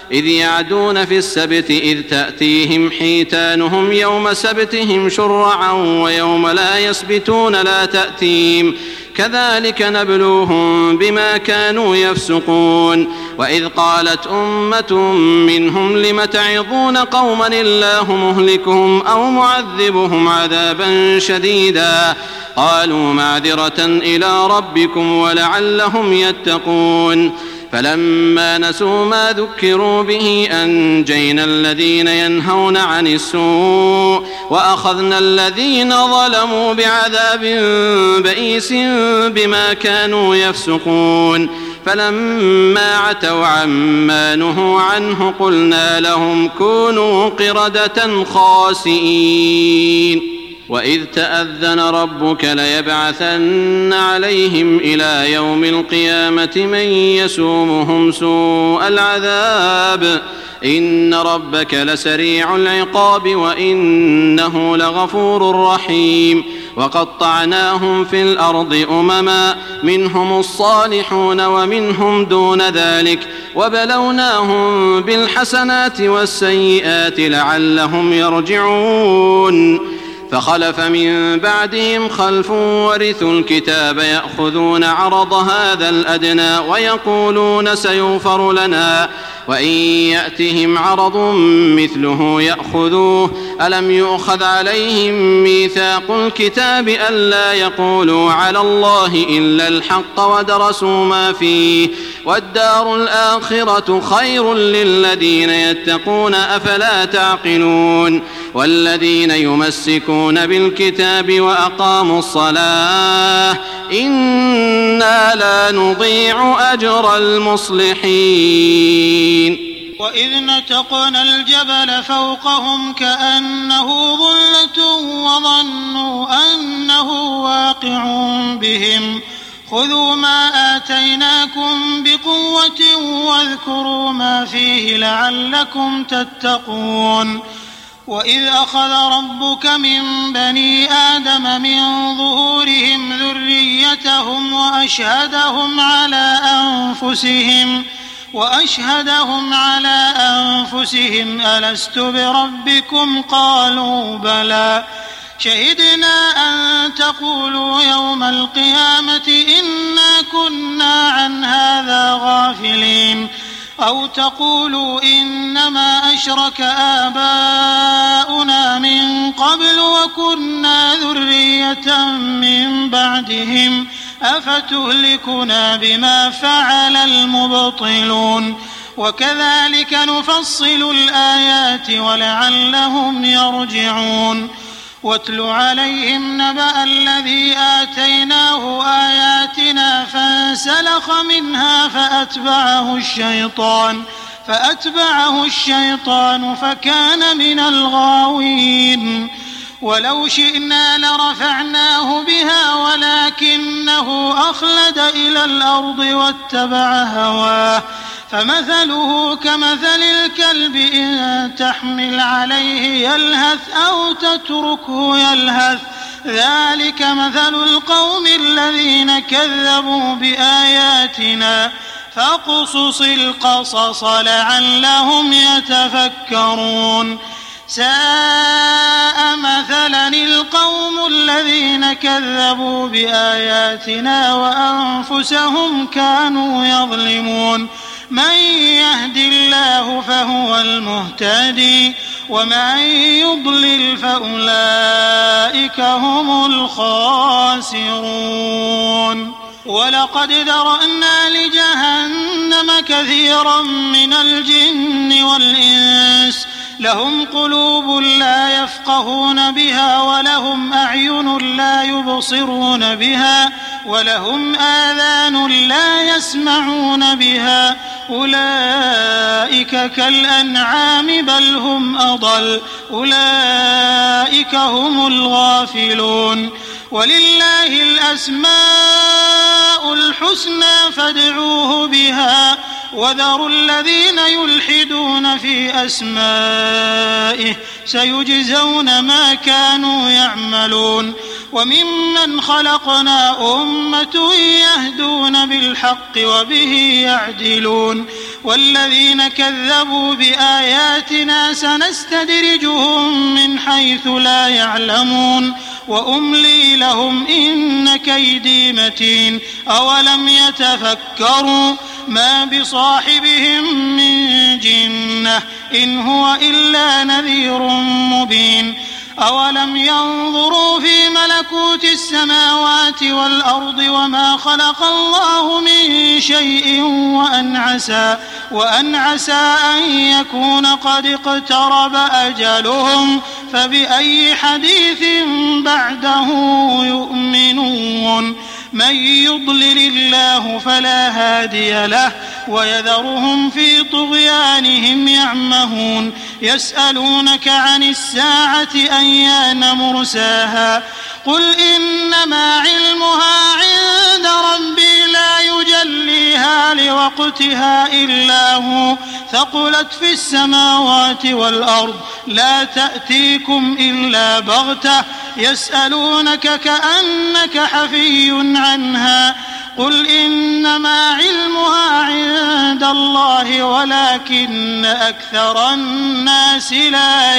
إذ يعدون في السبت إذ تأتيهم حيتانهم يوم سبتهم شرعا ويوم لا يسبتون لا تأتيهم كذلك نبلوهم بما كانوا يفسقون وإذ قالت أمة منهم لم تعظون قوما الله مهلكهم أو معذبهم عذابا شديدا قالوا معذرة إلى ربكم ولعلهم يتقون فلما نسوا ما ذكروا به أنجينا الذين ينهون عن السوء وأخذنا الذين ظلموا بعذاب بئيس بما كانوا يفسقون فلما عتوا عما نهوا عنه قلنا لهم كونوا قردة خاسئين وإذ تأذن ربك ليبعثن عليهم إلى يوم القيامة من يسومهم سوء العذاب إن ربك لسريع العقاب وإنه لغفور رحيم وقطعناهم في الأرض أمما منهم الصالحون ومنهم دون ذلك وبلوناهم بالحسنات والسيئات لعلهم يرجعون فخلف من بعدهم خلف ورثوا الكتاب يأخذون عرض هذا الأدنى ويقولون سيغفر لنا وإن يأتهم عرض مثله يأخذوه ألم يؤخذ عليهم ميثاق الكتاب ألا يقولوا على الله إلا الحق ودرسوا ما فيه والدار الآخرة خير للذين يتقون أفلا تعقلون والذين يمسكون بالكتاب وأقاموا الصلاة إنا لا نضيع أجر المصلحين وإذ نتقنا الجبل فوقهم كأنه ظلة وظنوا أنه واقع بهم خذوا ما آتيناكم بقوة واذكروا ما فيه لعلكم تتقون وإذ أخذ ربك من بني آدم من ظهورهم ذريتهم وأشهدهم على أنفسهم ألست بربكم قالوا بلى شهدنا أن تقولوا يوم القيامة إنا كنا عن هذا غافلين أو تقولوا إنما أشرك آباؤنا من قبل وكنا ذرية من بعدهم أفتهلكنا بما فعل المبطلون وكذلك نفصل الآيات ولعلهم يرجعون واتل عليهم نبأ الذي آتيناه آياتنا فانسلخ منها فأتبعه الشيطان فكان من الغاوين ولو شئنا لرفعناه بها ولكنه أخلد إلى الأرض واتبع هواه فمثله كمثل الكلب إن تحمل عليه يلهث أو تتركه يلهث ذلك مثل القوم الذين كذبوا بآياتنا فاقصص القصص لعلهم يتفكرون ساء مثلا القوم الذين كذبوا بآياتنا وأنفسهم كانوا يظلمون من يهد الله فهو المهتدي ومن يضلل فأولئك هم الخاسرون ولقد ذرأنا لجهنم كثيرا من الجن والإنس لهم قلوب لا يفقهون بها ولهم أعين لا يبصرون بها ولهم آذان لا يسمعون بها أولئك كالأنعام بل هم أضل أولئك هم الغافلون ولله الأسماء الحسنى فادعوه بها وذروا الذين يلحدون في أسمائه سيجزون ما كانوا يعملون وممن خلقنا أمة يهدون بالحق وبه يعدلون والذين كذبوا بآياتنا سنستدرجهم من حيث لا يعلمون وأملي لهم إن كيدي متين أولم يتفكروا ما بصاحبهم من جنة إن هو إلا نذير مبين أولم ينظروا في ملكوت السماوات والأرض وما خلق الله من شيء وأن عسى أن يكون قد اقترب أجلهم فبأي حديث بعده يؤمنون من يضلل الله فلا هادي له ويذرهم في طغيانهم يعمهون يسألونك عن الساعة أيان مرساها قل إنما علمها عند ربي لا يجليها لوقتها إلا هو ثقلت في السماوات والأرض لا تأتيكم إلا بغتة يسألونك كأنك حفي عنها قل إنما علمها عند الله ولكن أكثر الناس لا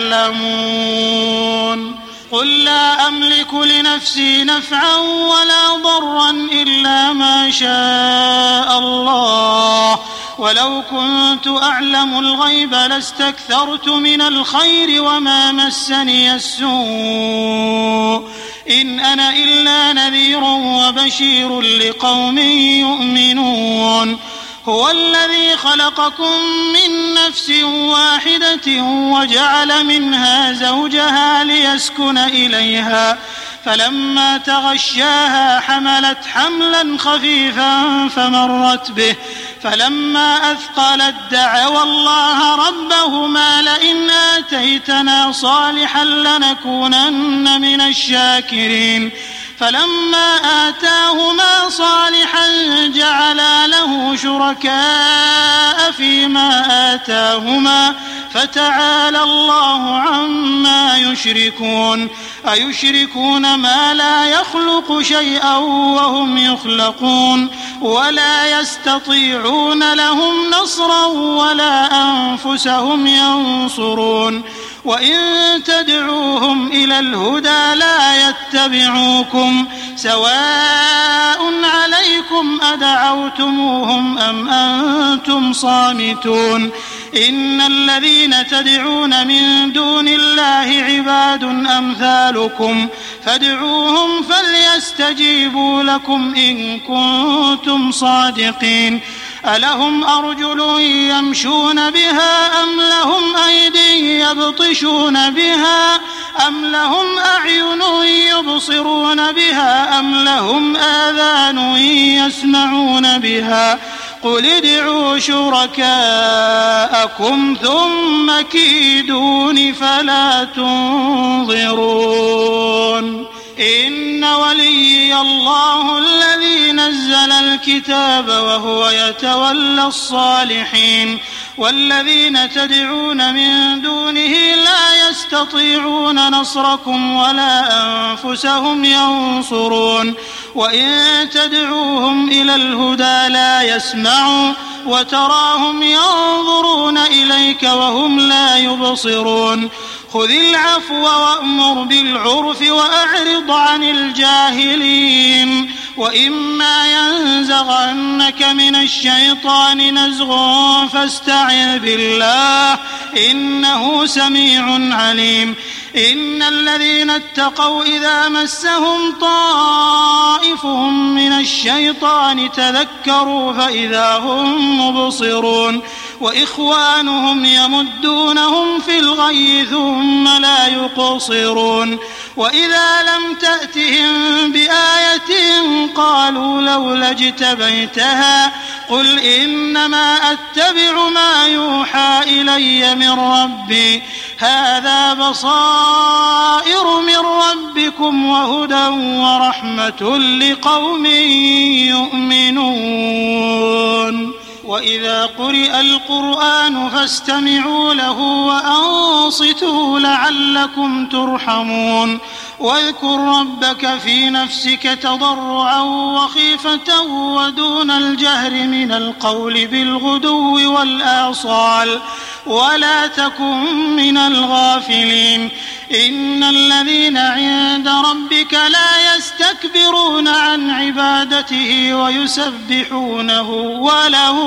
يعلمون قل لا أملك لنفسي نفعا ولا ضرا إلا ما شاء الله ولو كنت أعلم الغيب لاستكثرت من الخير وما مسني السوء إن أنا إلا نذير وبشير لقوم يؤمنون هو الذي خلقكم من نفس واحدة وجعل منها زوجها ليسكن إليها فلما تغشاها حملت حملا خفيفا فمرت به فلما أثقلت دعوا الله ربهما لئن آتيتنا صالحا لنكونن من الشاكرين فلما آتاهما صالحا جعلا له شركاء فيما آتاهما فتعالى الله عما يشركون أيشركون ما لا يخلق شيئا وهم يخلقون ولا يستطيعون لهم نصرا ولا أنفسهم ينصرون وإن تدعوهم إلى الهدى لا يتبعوكم سواء عليكم أدعوتموهم أم أنتم صامتون إن الذين تدعون من دون الله عباد أمثالكم فادعوهم فليستجيبوا لكم إن كنتم صادقين ألهم أرجل يمشون بها أم لهم أيدي يبطشون بها أم لهم أعين يبصرون بها أم لهم آذان يسمعون بها قل ادعوا شركاءكم ثم كيدون فلا تنظرون إن وليي الله الذي نزل الكتاب وهو يتولى الصالحين والذين تدعون من دونه لا يستطيعون نصركم ولا أنفسهم ينصرون وإن تدعوهم إلى الهدى لا يسمعوا وتراهم ينظرون إليك وهم لا يبصرون خذ العفو وأمر بالعرف وأعرض عن الجاهلين وإما ينزغنك من الشيطان نزغ فاستعذ بالله إنه سميع عليم إن الذين اتقوا إذا مسهم طائف من الشيطان تذكروا فإذا هم مبصرون وإخوانهم يمدونهم في الغي ثم لا يقصرون وإذا لم تأتهم بآية قالوا لولا اجتبيتها قل إنما أتبع ما يوحى إلي من ربي هذا بصائر من ربكم وهدى ورحمة لقوم يؤمنون وإذا قرئ القرآن فاستمعوا له وأنصتوا لعلكم ترحمون واذكر ربك في نفسك تضرعا وخيفة ودون الجهر من القول بالغدو والآصال ولا تكن من الغافلين إن الذين عند ربك لا يستكبرون عن عبادته ويسبحونه وله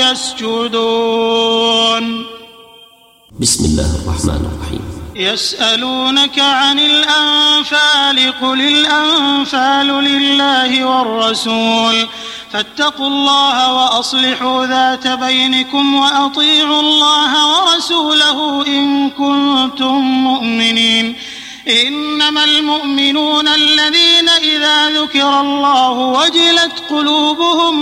يسجدون. بسم الله الرحمن الرحيم. يسألونك عن الأنفال قل الأنفال لله والرسول فاتقوا الله وأصلحوا ذات بينكم وأطيعوا الله ورسوله إن كنتم مؤمنين. إنما المؤمنون الذين إذا ذكر الله وجلت قلوبهم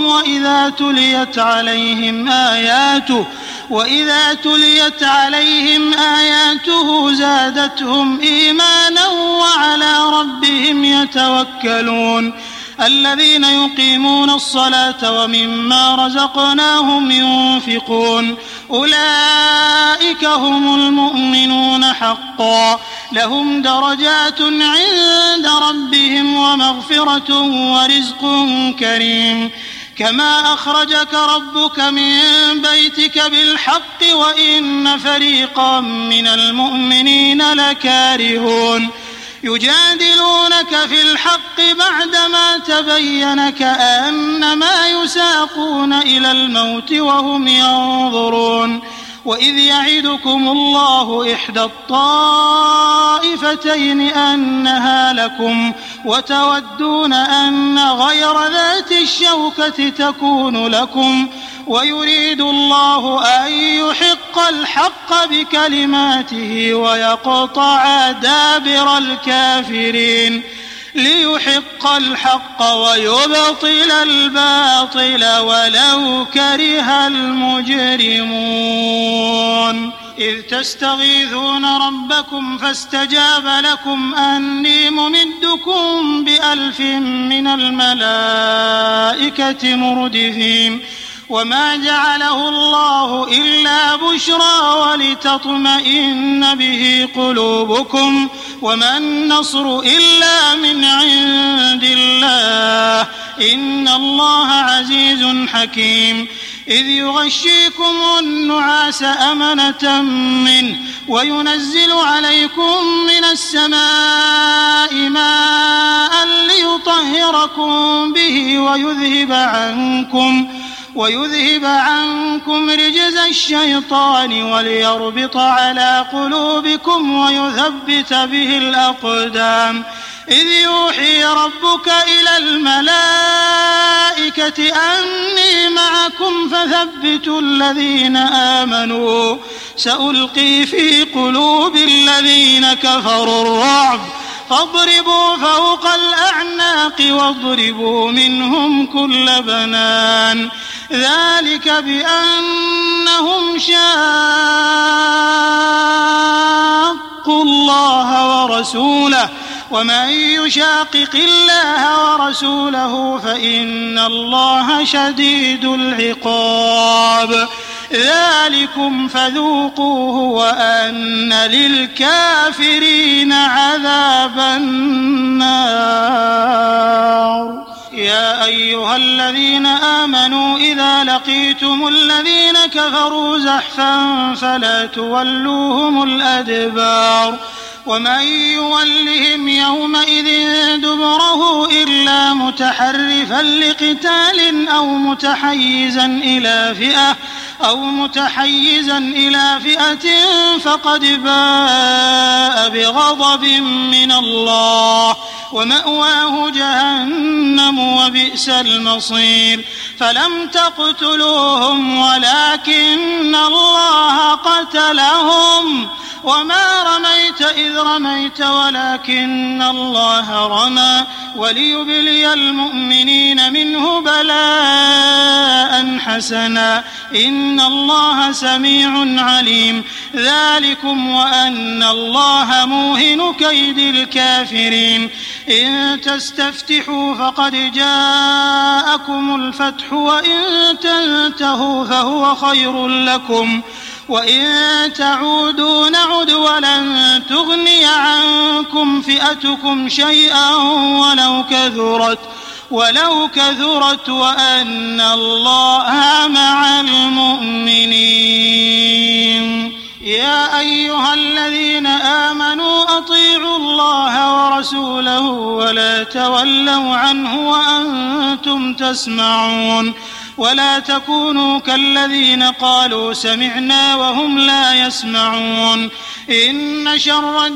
وإذا تليت عليهم آياته زادتهم إيمانا وعلى ربهم يتوكلون. الذين يقيمون الصلاة ومما رزقناهم ينفقون أولئك هم المؤمنون حقا لهم درجات عند ربهم ومغفرة ورزق كريم. كما أخرجك ربك من بيتك بالحق وإن فريقا من المؤمنين لكارهون يجادلونك في الحق بعدما تبين كأنما يساقون إلى الموت وهم ينظرون. وإذ يعدكم الله إحدى الطائفتين أنها لكم وتودون أن غير ذات الشوكة تكون لكم ويريد الله أن يحق الحق بكلماته ويقطع دابر الكافرين ليحق الحق ويبطل الباطل ولو كره المجرمون. إذ تستغيثون ربكم فاستجاب لكم أني ممدكم ب1000 من الملائكة مردفين. وما جعله الله إلا بشرى ولتطمئن به قلوبكم وما النصر إلا من عند الله إن الله عزيز حكيم. إذ يغشيكم النعاس أمنة منه وينزل عليكم من السماء ماء ليطهركم به ويذهب عنكم رجز الشيطان وليربط على قلوبكم ويثبت به الأقدام. إذ يوحي ربك إلى الملائكة أني معكم فثبتوا الذين آمنوا سألقي في قلوب الذين كفروا الرعب فاضربوا فوق الأعناق واضربوا منهم كل بنان. ذلك بأنهم شاقوا الله ورسوله ومن يشاقق الله ورسوله فإن الله شديد العقاب. ذلكم فذوقوه وأن للكافرين عذاب النار. يا أيها الذين آمنوا إذا لقيتم الذين كفروا زحفا فلا تولوهم الأدبار ومن يولهم يومئذ دبره إلا متحرفا لقتال أو متحيزا إلى فئة فقد باء بغضب من الله ومأواه جهنم وبئس المصير. فلم تقتلوهم ولكن الله قتلهم وما رميت إذ رميت ولكن الله رمى وليبلي المؤمنين منه بلاء حسنا إن الله سميع عليم. ذلكم وأن الله موهن كيد الكافرين. إن تستفتحوا فقد جاءكم الفتح وإن تنتهوا فهو خير لكم وإن تعودوا نعد ولن تغني عنكم تنفعكم فئتكم شيئا ولو كثرت وأن الله مع المؤمنين. يا أيها الذين آمنوا أطيعوا الله ورسوله ولا تولوا عنه وأنتم تسمعون ولا تكونوا كالذين قالوا سمعنا وهم لا يسمعون. إن شر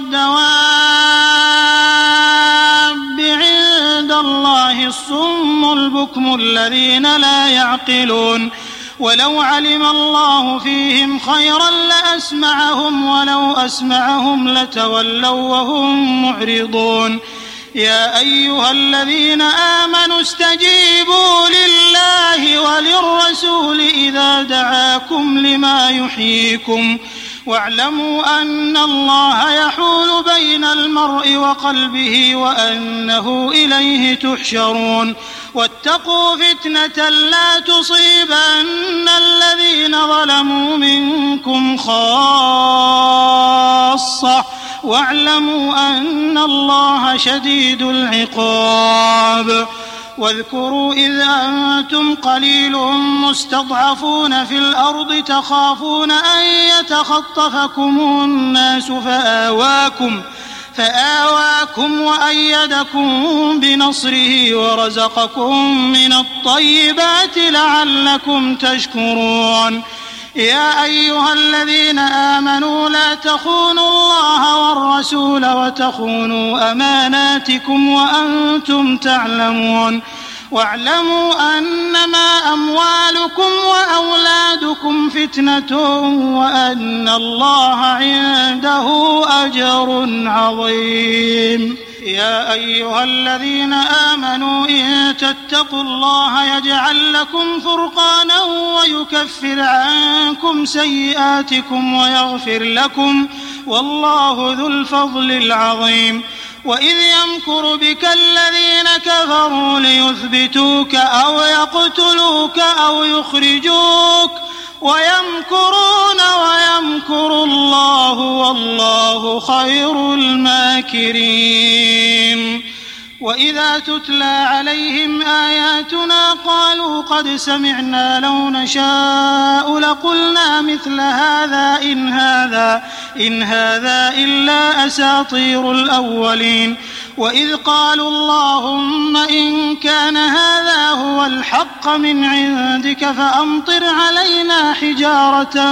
الدواب عند الله الصم البكم الذين لا يعقلون. ولو علم الله فيهم خيرا لأسمعهم ولو أسمعهم لتولوا وهم معرضون. يا أيها الذين آمنوا استجيبوا لله وللرسول إذا دعاكم لما يحييكم واعلموا أن الله يحول بين المرء وقلبه وأنه إليه تحشرون. واتقوا فتنة لا تصيبن الذين ظلموا منكم خاصة واعلموا أن الله شديد العقاب. واذكروا إذ أنتم قليل مستضعفون في الأرض تخافون أن يتخطفكم الناس فآواكم وأيدكم بنصره ورزقكم من الطيبات لعلكم تشكرون. يا أيها الذين آمنوا لا تخونوا الله والرسول وتخونوا أماناتكم وأنتم تعلمون. واعلموا أنما أموالكم وأولادكم فتنة وأن الله عنده أجر عظيم. يا أيها الذين آمنوا إن تتقوا الله يجعل لكم فرقانا ويكفر عنكم سيئاتكم ويغفر لكم والله ذو الفضل العظيم. وإذ يمكر بك الذين كفروا ليثبتوك أو يقتلوك أو يخرجوك ويمكرون ويمكر الله والله خير الماكرين. وإذا تتلى عليهم آياتنا قالوا قد سمعنا لو نشاء لقلنا مثل هذا إن هذا إلا أساطير الأولين. وإذ قالوا اللهم إن كان هذا هو الحق من عندك فأمطر علينا حجارة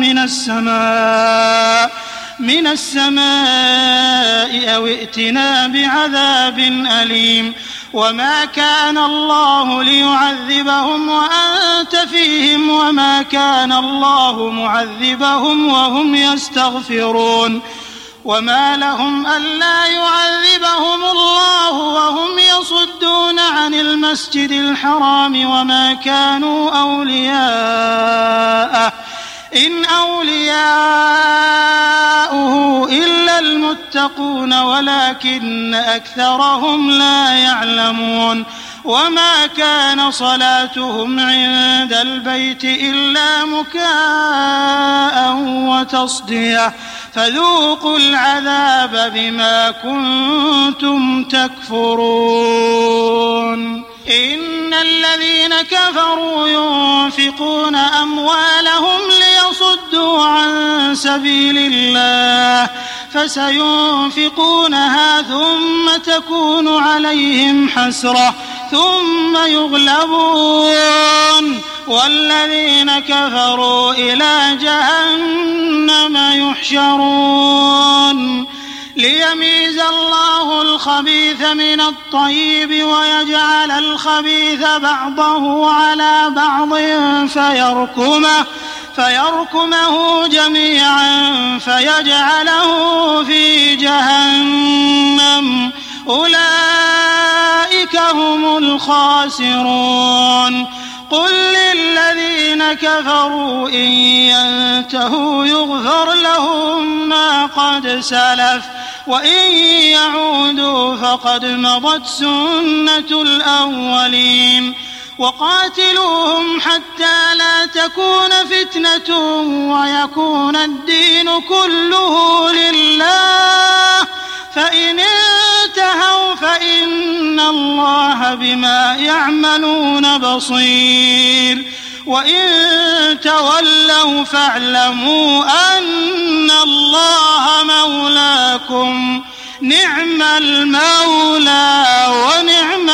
من السماء أو ائتنا بعذاب أليم. وما كان الله ليعذبهم وأنت فيهم وما كان الله معذبهم وهم يستغفرون. وما لهم ألا يعذبهم الله وهم يصدون عن المسجد الحرام وما كانوا أولياءه إن أولياؤه إلا المتقون ولكن أكثرهم لا يعلمون. وما كان صلاتهم عند البيت إلا مكاء وتصدية فذوقوا العذاب بما كنتم تكفرون. إن الذين كفروا ينفقون أموالهم ليصدوا عن سبيل الله فسينفقونها ثم تكون عليهم حسرة ثم يغلبون والذين كفروا إلى جهنم يحشرون. ليميز الله الخبيث من الطيب ويجعل الخبيث بعضه على بعض فيركمه جميعا فيجعله في جهنم أولئك هم الخاسرون. قل للذين كفروا إن ينتهوا يغفر لهم ما قد سلف وإن يعودوا فقد مضت سنة الأولين. وقاتلوهم حتى لا تكون فتنة ويكون الدين كله لله فإن الله بما يعملون بصير وإن تولوا فاعلموا أن الله مولاكم نعم المولى ونعم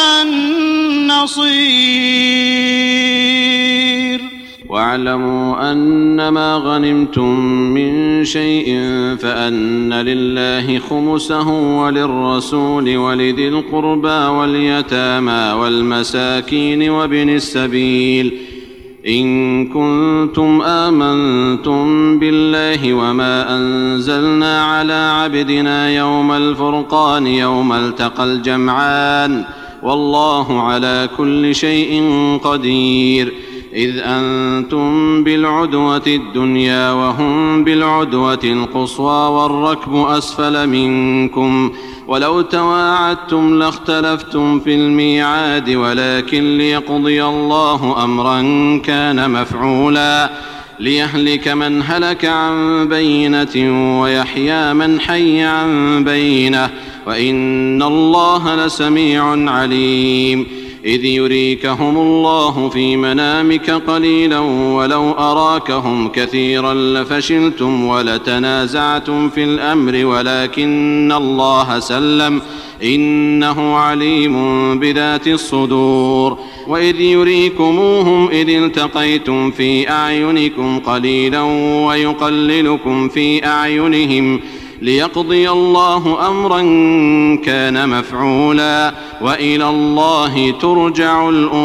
النصير. واعلموا أنما غنمتم من شيء فأن لله خمسه وللرسول ولذي القربى واليتامى والمساكين وابن السبيل إن كنتم آمنتم بالله وما أنزلنا على عبدنا يوم الفرقان يوم التقى الجمعان والله على كل شيء قدير. إذ أنتم بالعدوة الدنيا وهم بالعدوة القصوى والركب أسفل منكم ولو تواعدتم لاختلفتم في الميعاد ولكن ليقضي الله أمرا كان مفعولا ليهلك من هلك عن بينة ويحيى من حي عن بينة وإن الله لسميع عليم. إذ يريكهم الله في منامك قليلا ولو أراكهم كثيرا لفشلتم ولتنازعتم في الأمر ولكن الله سلم إنه عليم بذات الصدور. وإذ يريكموهم إذ التقيتم في أعينكم قليلا ويقللكم في أعينهم ليقضي الله أمرا كان مفعولا وإلى الله ترجع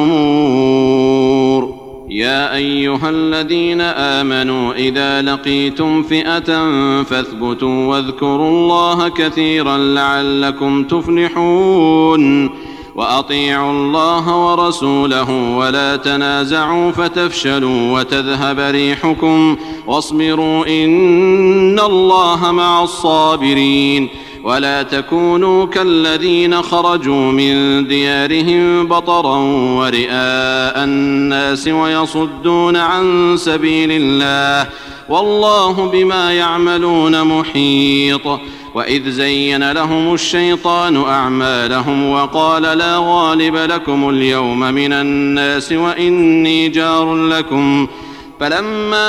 الأمور. يا أيها الذين آمنوا إذا لقيتم فئة فاثبتوا واذكروا الله كثيرا لعلكم تفلحون. وأطيعوا الله ورسوله ولا تنازعوا فتفشلوا وتذهب ريحكم واصبروا إن الله مع الصابرين. ولا تكونوا كالذين خرجوا من ديارهم بطرا ورئاء الناس ويصدون عن سبيل الله والله بما يعملون محيط. وإذ زين لهم الشيطان أعمالهم وقال لا غالب لكم اليوم من الناس وإني جار لكم فلما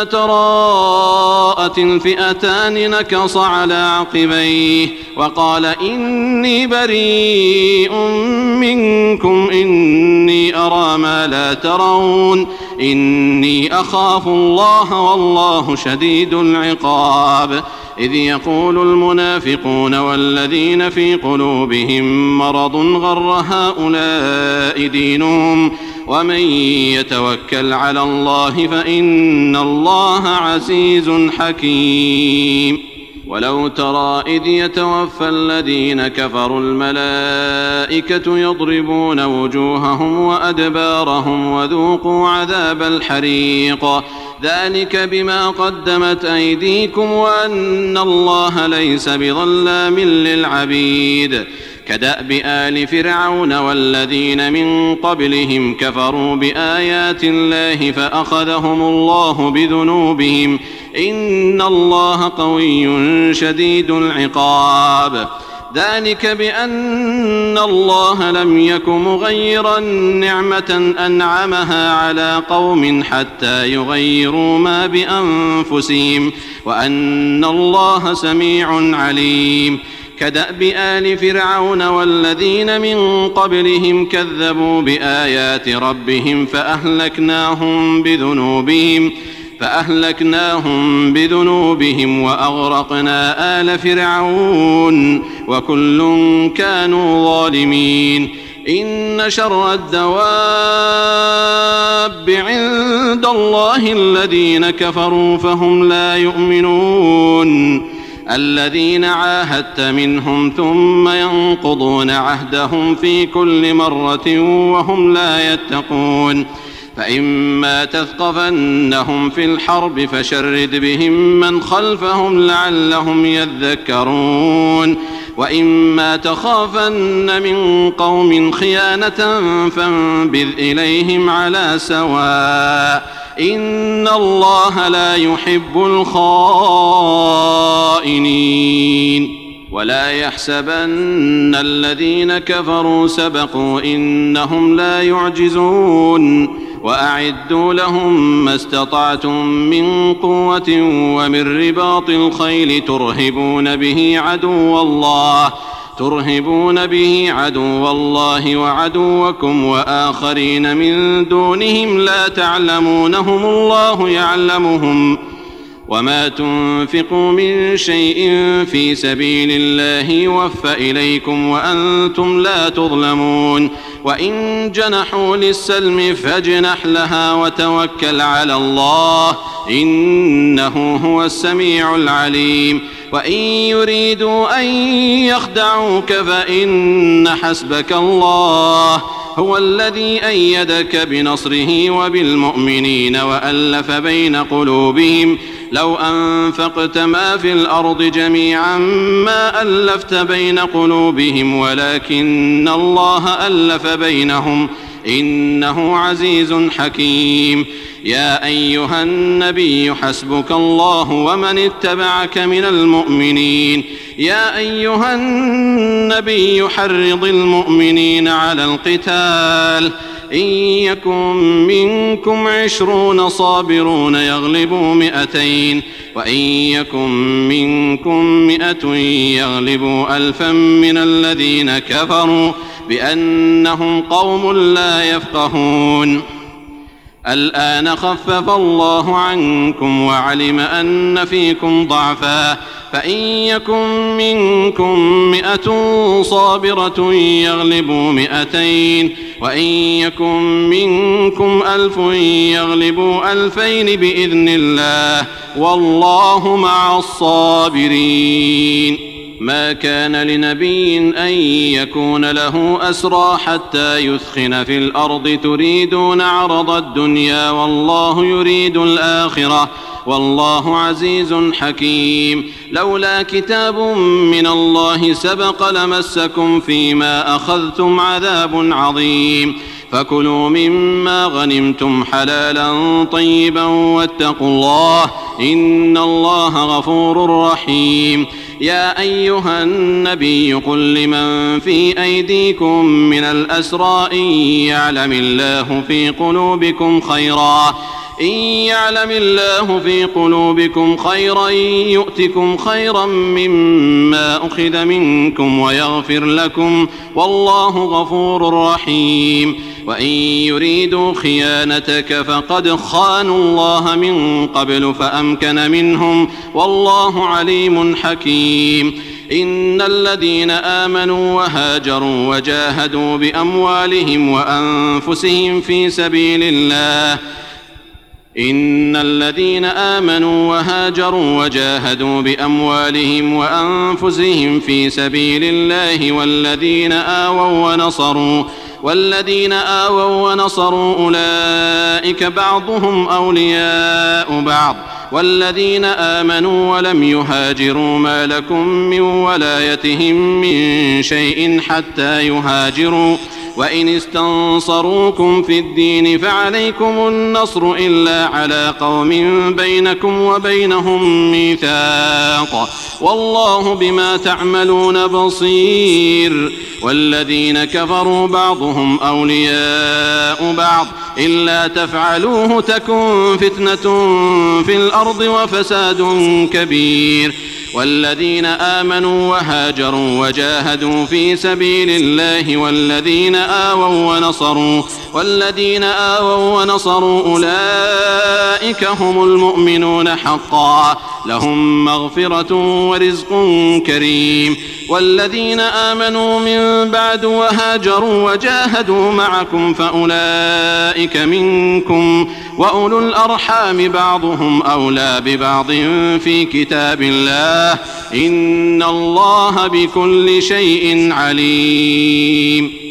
تراءت الفئتان نكص على عقبيه وقال إني بريء منكم إني أرى ما لا ترون إني أخاف الله والله شديد العقاب. إذ يقول المنافقون والذين في قلوبهم مرض غر هؤلاء دينهم ومن يتوكل على الله فإن الله عزيز حكيم. ولو ترى إذ يتوفى الذين كفروا الملائكة يضربون وجوههم وأدبارهم وذوقوا عذاب الحريق ذلك بما قدمت أيديكم وأن الله ليس بظلام للعبيد. كدأب آل فرعون والذين من قبلهم كفروا بآيات الله فأخذهم الله بذنوبهم إن الله قوي شديد العقاب. ذلك بأن الله لم يك مغيرا نعمة أنعمها على قوم حتى يغيروا ما بأنفسهم وأن الله سميع عليم. كدأب آل فرعون والذين من قبلهم كذبوا بآيات ربهم فأهلكناهم بذنوبهم وأغرقنا آل فرعون وكل كانوا ظالمين. إن شر الدواب عند الله الذين كفروا فهم لا يؤمنون. الذين عاهدت منهم ثم ينقضون عهدهم في كل مرة وهم لا يتقون. فإما تثقفنهم في الحرب فشرد بهم من خلفهم لعلهم يذكرون. وإما تخافن من قوم خيانة فانبذ إليهم على سواء إن الله لا يحب الخائنين. ولا يحسبن الذين كفروا سبقوا إنهم لا يعجزون وأعدوا لهم ما استطعتم من قوة ومن رباط الخيل ترهبون به عدو الله وعدوكم وآخرين من دونهم لا تعلمونهم الله يعلمهم وما تنفقوا من شيء في سبيل الله يوفى إليكم وأنتم لا تظلمون وإن جنحوا للسلم فاجنح لها وتوكل على الله إنه هو السميع العليم وإن يريدوا أن يخدعوك فإن حسبك الله هو الذي أيدك بنصره وبالمؤمنين وألف بين قلوبهم لو أنفقت ما في الأرض جميعا ما ألفت بين قلوبهم ولكن الله ألف بينهم إنه عزيز حكيم يا أيها النبي حسبك الله ومن اتبعك من المؤمنين يا أيها النبي حرض المؤمنين على القتال إن يكن منكم 20 صابرون يغلبوا 200 وإن يكن منكم 100 يغلبوا 1000 من الذين كفروا بأنهم قوم لا يفقهون الآن خفف الله عنكم وعلم أن فيكم ضعفا فإن يكن منكم 100 صابرة يغلبوا 200 وإن يكن منكم 1000 يغلبوا 2000 بإذن الله والله مع الصابرين ما كان لنبي أن يكون له أسرى حتى يثخن في الأرض تريدون عرض الدنيا والله يريد الآخرة والله عزيز حكيم لولا كتاب من الله سبق لمسكم فيما أخذتم عذاب عظيم فكلوا مما غنمتم حلالا طيبا واتقوا الله إن الله غفور رحيم يا أيها النبي قل لمن في أيديكم من الأسرى إن يعلم الله في قلوبكم خيرا يؤتكم خيرا مما أخذ منكم ويغفر لكم والله غفور رحيم وإن يريدوا خيانتك فقد خانوا الله من قبل فأمكن منهم والله عليم حكيم إن الذين آمنوا وهاجروا وجاهدوا بأموالهم وأنفسهم في سبيل الله والذين آووا ونصروا أولئك بعضهم أولياء بعض والذين آمنوا ولم يهاجروا ما لكم من ولايتهم من شيء حتى يهاجروا وإن استنصروكم في الدين فعليكم النصر إلا على قوم بينكم وبينهم ميثاق والله بما تعملون بصير والذين كفروا بعضهم أولياء بعض إلا تفعلوه تكن فتنة في الأرض وفساد كبير والذين آمنوا وهاجروا وجاهدوا في سبيل الله والذين آووا ونصروا أولئك هم المؤمنون حقا لهم مغفرة ورزق كريم والذين آمنوا من بعد وهاجروا وجاهدوا معكم فأولئك منكم وأولو الأرحام بعضهم أولى ببعض في كتاب الله إن الله بكل شيء عليم